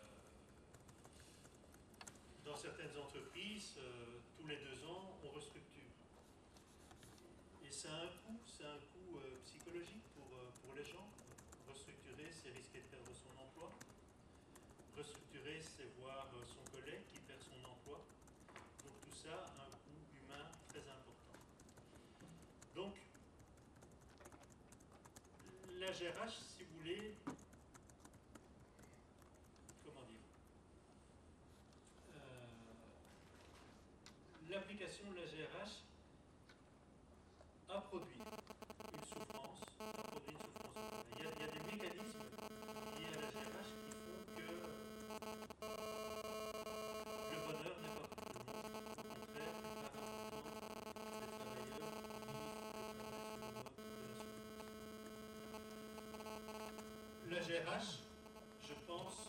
dans certaines entreprises, euh, tous les deux ans, on restructure. Et ça a un coût, c'est un coût euh, psychologique pour, euh, pour les gens. Restructurer, c'est risquer de perdre son emploi. Restructurer, c'est voir euh, son collègue qui perd son emploi. Donc tout ça a un coût humain très important. Donc, la G R H, si vous voulez, comment dire, euh, l'application de la G R H a produit une souffrance, a produit une souffrance. Il y a, il y a des mécanismes liés à la G R H qui font que le bonheur n'est pas pour tout le monde. Au contraire, une part importante des travailleurs vivent le travail sous le mode de la souffrance. La G R H, je pense,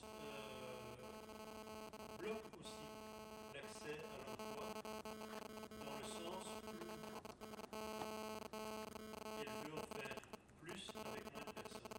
euh, bloque aussi l'accès à l'emploi dans le sens où elle veut en faire plus avec moins de personnes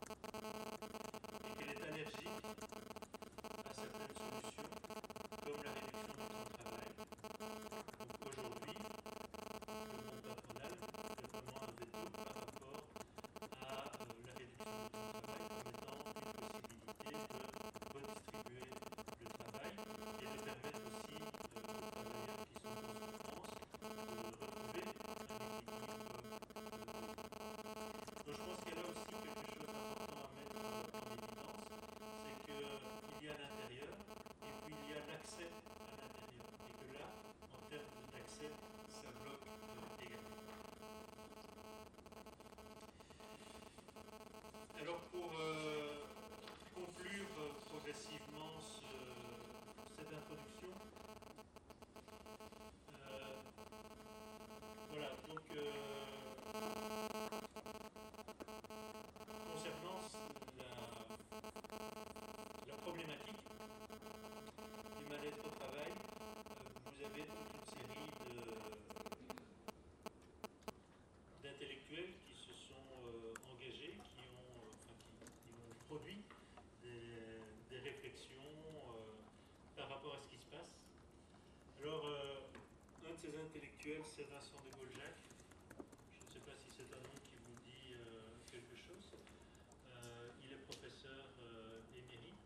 et qu'elle est allergique à certaines solutions comme la réduction du temps de travail. Donc aujourd'hui, le monde patronal fait vraiment un veto par rapport à euh, la réduction du temps de travail comme étant une possibilité de redistribuer le travail et de permettre aussi euh, aux travailleurs qui sont en souffrance de retrouver un équilibre. Donc je pense qu'il y a là aussi quelque chose d'important à mettre en évidence, c'est qu'il y a l'intérieur et puis il y a l'accès à l'intérieur. Et que là, en termes d'accès, ça bloque euh, également. Alors pour euh, conclure euh, progressivement ce, cette introduction, euh, voilà, donc euh, concernant la, la problématique du mal-être au travail, avait toute une série d'intellectuels qui se sont euh, engagés, qui ont, euh, enfin, qui, qui ont produit des, des réflexions euh, par rapport à ce qui se passe. Alors, euh, un de ces intellectuels, c'est Vincent de Gaulle-Jacques. Je ne sais pas si c'est un nom qui vous dit euh, quelque chose. Euh, il est professeur euh, émérite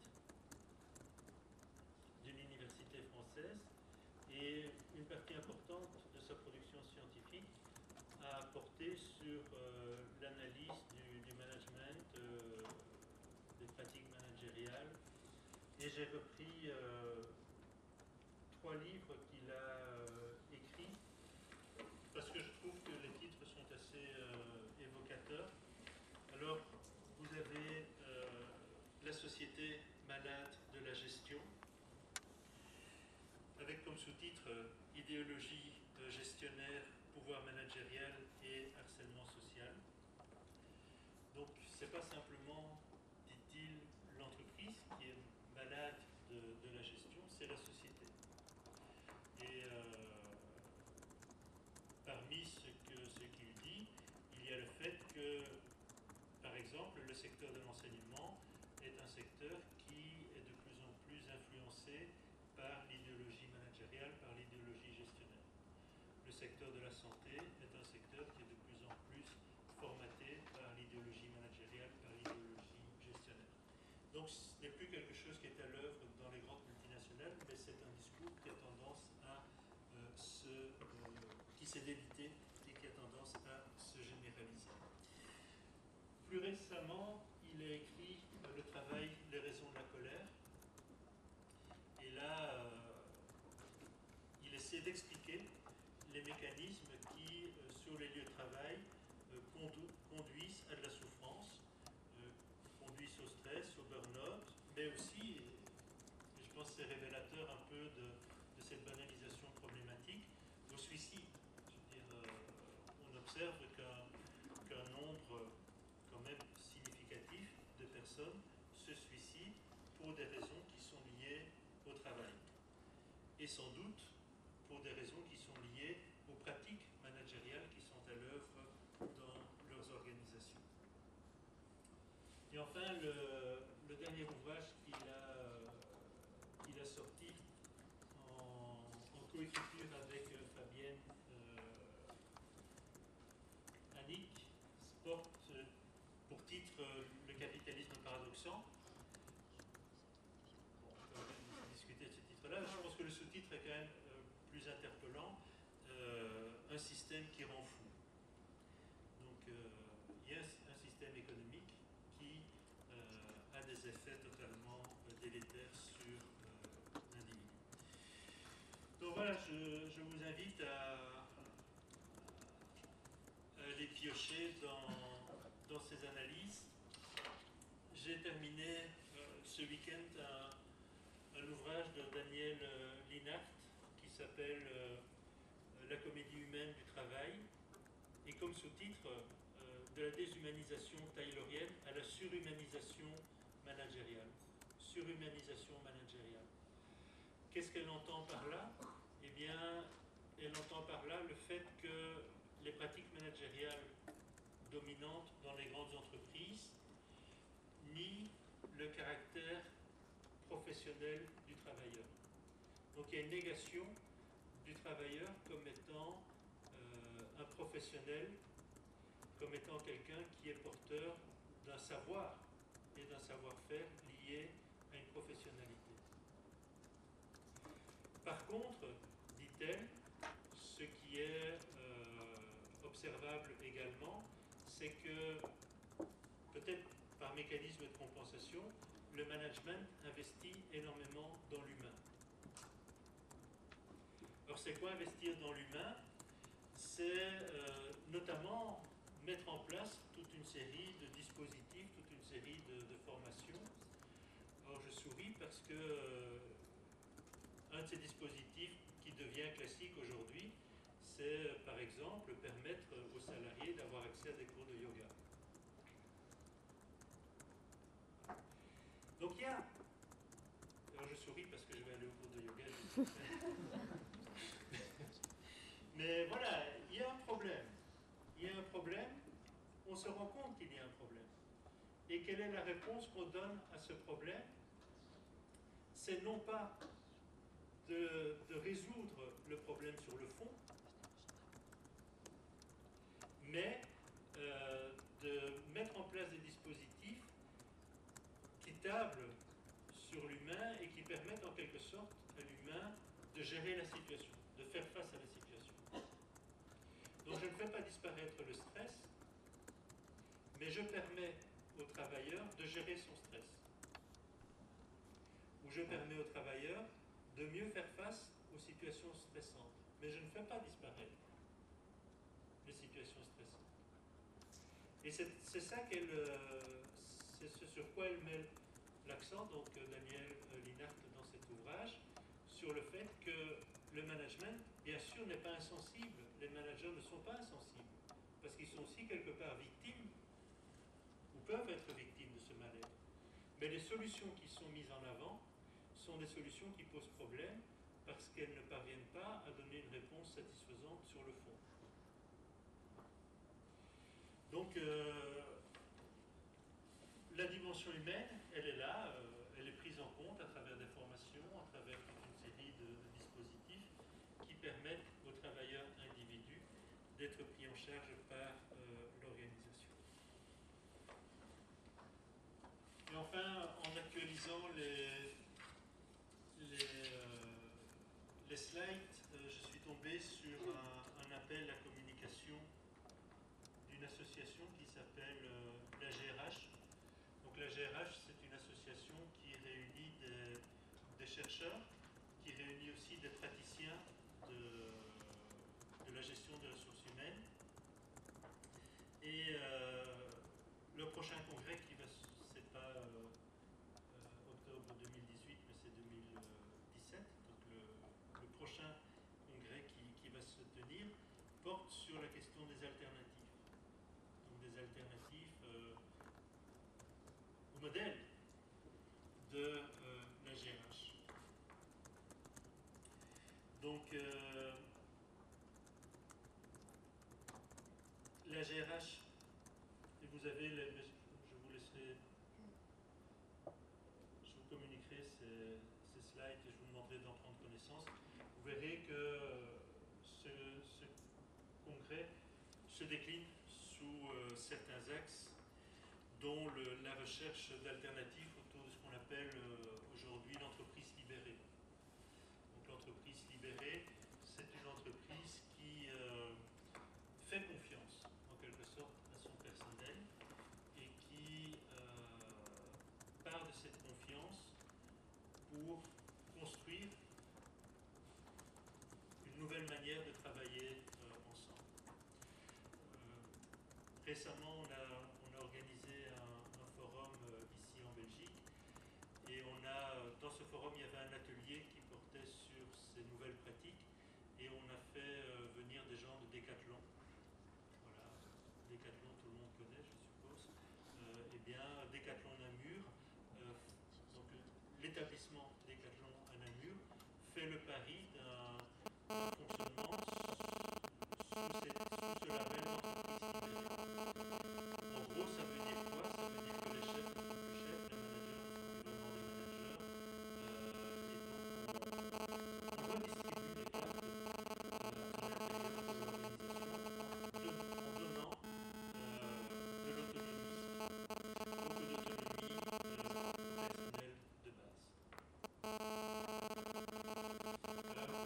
d'une université française et une partie importante de sa production scientifique a porté sur euh, l'analyse du, du management, euh, des pratiques managériales. Et j'ai repris euh, trois livres qu'il a euh, écrits parce que je trouve que les titres sont assez euh, évocateurs. Alors, vous avez euh, La société malade de la gestion, avec comme sous-titre euh, Idéologie euh, gestionnaire, pouvoir managérial et harcèlement social. Donc, c'est pas simplement, dit-il, l'entreprise qui est malade de, de la gestion, c'est la société. Et euh, parmi ce que ce qu'il dit, il y a le fait que, par exemple, le secteur de l'enseignement est un secteur qui est de plus en plus influencé par l'idéologie managériale, par l'idéologie gestionnaire. Le secteur de la santé est un secteur qui est de plus en plus formaté par l'idéologie managériale, par l'idéologie gestionnaire. Donc ce n'est plus quelque chose qui est à l'œuvre dans les grandes multinationales, mais c'est un discours qui a tendance à euh, se, euh, qui s'est délité et qui a tendance à se généraliser. Plus récemment, il a écrit euh, le travail Les raisons de la colère. Et là, euh, il essaie d'expliquer les mécanismes qui, euh, sur les lieux de travail, euh, condu conduisent à de la souffrance, euh, conduisent au stress, au burn-out, mais aussi, et, et je pense que c'est révélateur un peu de, de cette banalisation problématique, au suicide. Je veux dire, euh, on observe qu'un qu'un nombre quand même significatif de personnes se suicident pour des raisons qui sont liées au travail. Et sans doute pour des raisons qui sont liées aux pratiques managériales qui sont à l'œuvre dans leurs organisations. Et enfin, le, le dernier ouvrage qu'il a, euh, qu'il a sorti en, en coécriture avec euh, Fabienne euh, Annick porte euh, pour titre euh, Le capitalisme paradoxant. Bon, on peut discuter de ce titre-là. Je pense que le sous-titre est quand même euh, plus interpellant. Euh, un système qui rend fou. Donc, euh, il y a un système économique qui euh, a des effets totalement euh, délétères sur euh, l'individu. Donc voilà, je, je vous invite à, à aller piocher dans, dans ces analyses. J'ai terminé euh, ce week-end un, un ouvrage de Daniel euh, Linhart qui s'appelle euh, La comédie humaine du travail, et comme sous-titre euh, de la déshumanisation taylorienne à la surhumanisation managériale. Surhumanisation managériale. Qu'est-ce qu'elle entend par là? Eh bien, elle entend par là le fait que les pratiques managériales dominantes dans les grandes entreprises nient le caractère professionnel du travailleur. Donc il y a une négation du travailleur comme étant euh, un professionnel, comme étant quelqu'un qui est porteur d'un savoir et d'un savoir-faire lié à une professionnalité. Par contre, dit-elle, ce qui est euh, observable également, c'est que, peut-être par mécanisme de compensation, le management investit énormément dans l'humain. Alors c'est quoi investir dans l'humain? C'est euh, notamment mettre en place toute une série de dispositifs, toute une série de, de formations. Alors je souris parce que euh, un de ces dispositifs qui devient classique aujourd'hui, c'est euh, par exemple permettre aux salariés d'avoir accès à des cours de yoga. Donc il y a, alors je souris parce que je vais aller au cours de yoga. Mais voilà, il y a un problème. Il y a un problème, on se rend compte qu'il y a un problème. Et quelle est la réponse qu'on donne à ce problème? C'est non pas de, de résoudre le problème sur le fond, mais euh, de mettre en place des dispositifs qui tablent sur l'humain et qui permettent en quelque sorte à l'humain de gérer la situation, de faire face à la situation. Donc je ne fais pas disparaître le stress, mais je permets au travailleur de gérer son stress. Ou je permets au travailleur de mieux faire face aux situations stressantes. Mais je ne fais pas disparaître les situations stressantes. Et c'est ça qu'elle, c'est ce sur quoi elle met l'accent, donc Daniel Linhart dans cet ouvrage, sur le fait que le management, bien sûr, n'est pas insensible. Les managers ne sont pas insensibles, parce qu'ils sont aussi quelque part victimes, ou peuvent être victimes de ce mal-être. Mais les solutions qui sont mises en avant sont des solutions qui posent problème, parce qu'elles ne parviennent pas à donner une réponse satisfaisante sur le fond. Donc, euh, la dimension humaine, elle est là, euh, elle est prise en compte à travers des formations, à travers toute une série de, de dispositifs qui permettent aux travailleurs individus d'être pris en charge par euh, l'organisation. Et enfin, en actualisant les, les, euh, les slides, euh, je suis tombé sur un, un appel à communication d'une association qui s'appelle euh, la G R H. Donc la G R H, c'est une association qui réunit des, des chercheurs, qui réunit aussi des praticiens de, de la gestion des ressources humaines. Et euh, le prochain congrès qui va, c'est pas euh, euh, octobre deux mille dix-huit, mais c'est deux mille dix-sept, donc le, le prochain congrès qui, qui va se tenir porte sur la question des alternatives. Donc des alternatives euh, au modèle de euh, la G R H. Donc euh, la G R H, et vous avez, les, je vous laisserai, je vous communiquerai ces, ces slides et je vous demanderai d'en prendre connaissance. Vous verrez que ce, ce congrès se décline sous euh, certains axes, dont le, la recherche d'alternatives autour de ce qu'on appelle euh, aujourd'hui l'entreprise libérée. Donc l'entreprise libérée, c'est une entreprise qui euh, fait confiance, en quelque sorte, à son personnel et qui euh, part de cette confiance pour construire une nouvelle manière de travailler euh, ensemble. Euh, récemment, on a, on a organisé un, un forum euh, ici en Belgique et on a, dans ce forum, il y avait un atelier qui portait sur ces nouvelles pratiques et on a fait euh, venir des gens de Decathlon. Voilà, Decathlon, tout le monde connaît, je suppose. Euh, eh bien, Decathlon Namur, euh, donc l'établissement Decathlon à Namur, fait le pari d'un fonctionnement sous, cette, sous ce label d'entreprise libérée. En gros, ça veut dire quoi? Ça veut dire que les chefs ne sont plus chefs, les managers ne sont plus vraiment des managers, euh, et donc on, on redistribue les cartes euh, à l'intérieur de l'organisation en donnant euh, de l'autonomie, beaucoup d'autonomie euh, au personnel de base. Euh,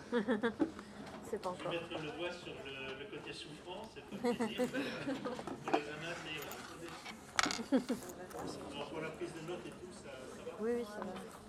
C'est pas Je encore. vais mettre le doigt sur le, le côté souffrant, c'est pas plaisir, mais euh, pour l'examen, ça ira. Bon, pour la prise de notes et tout, ça, ça va. Oui, oui, ça va.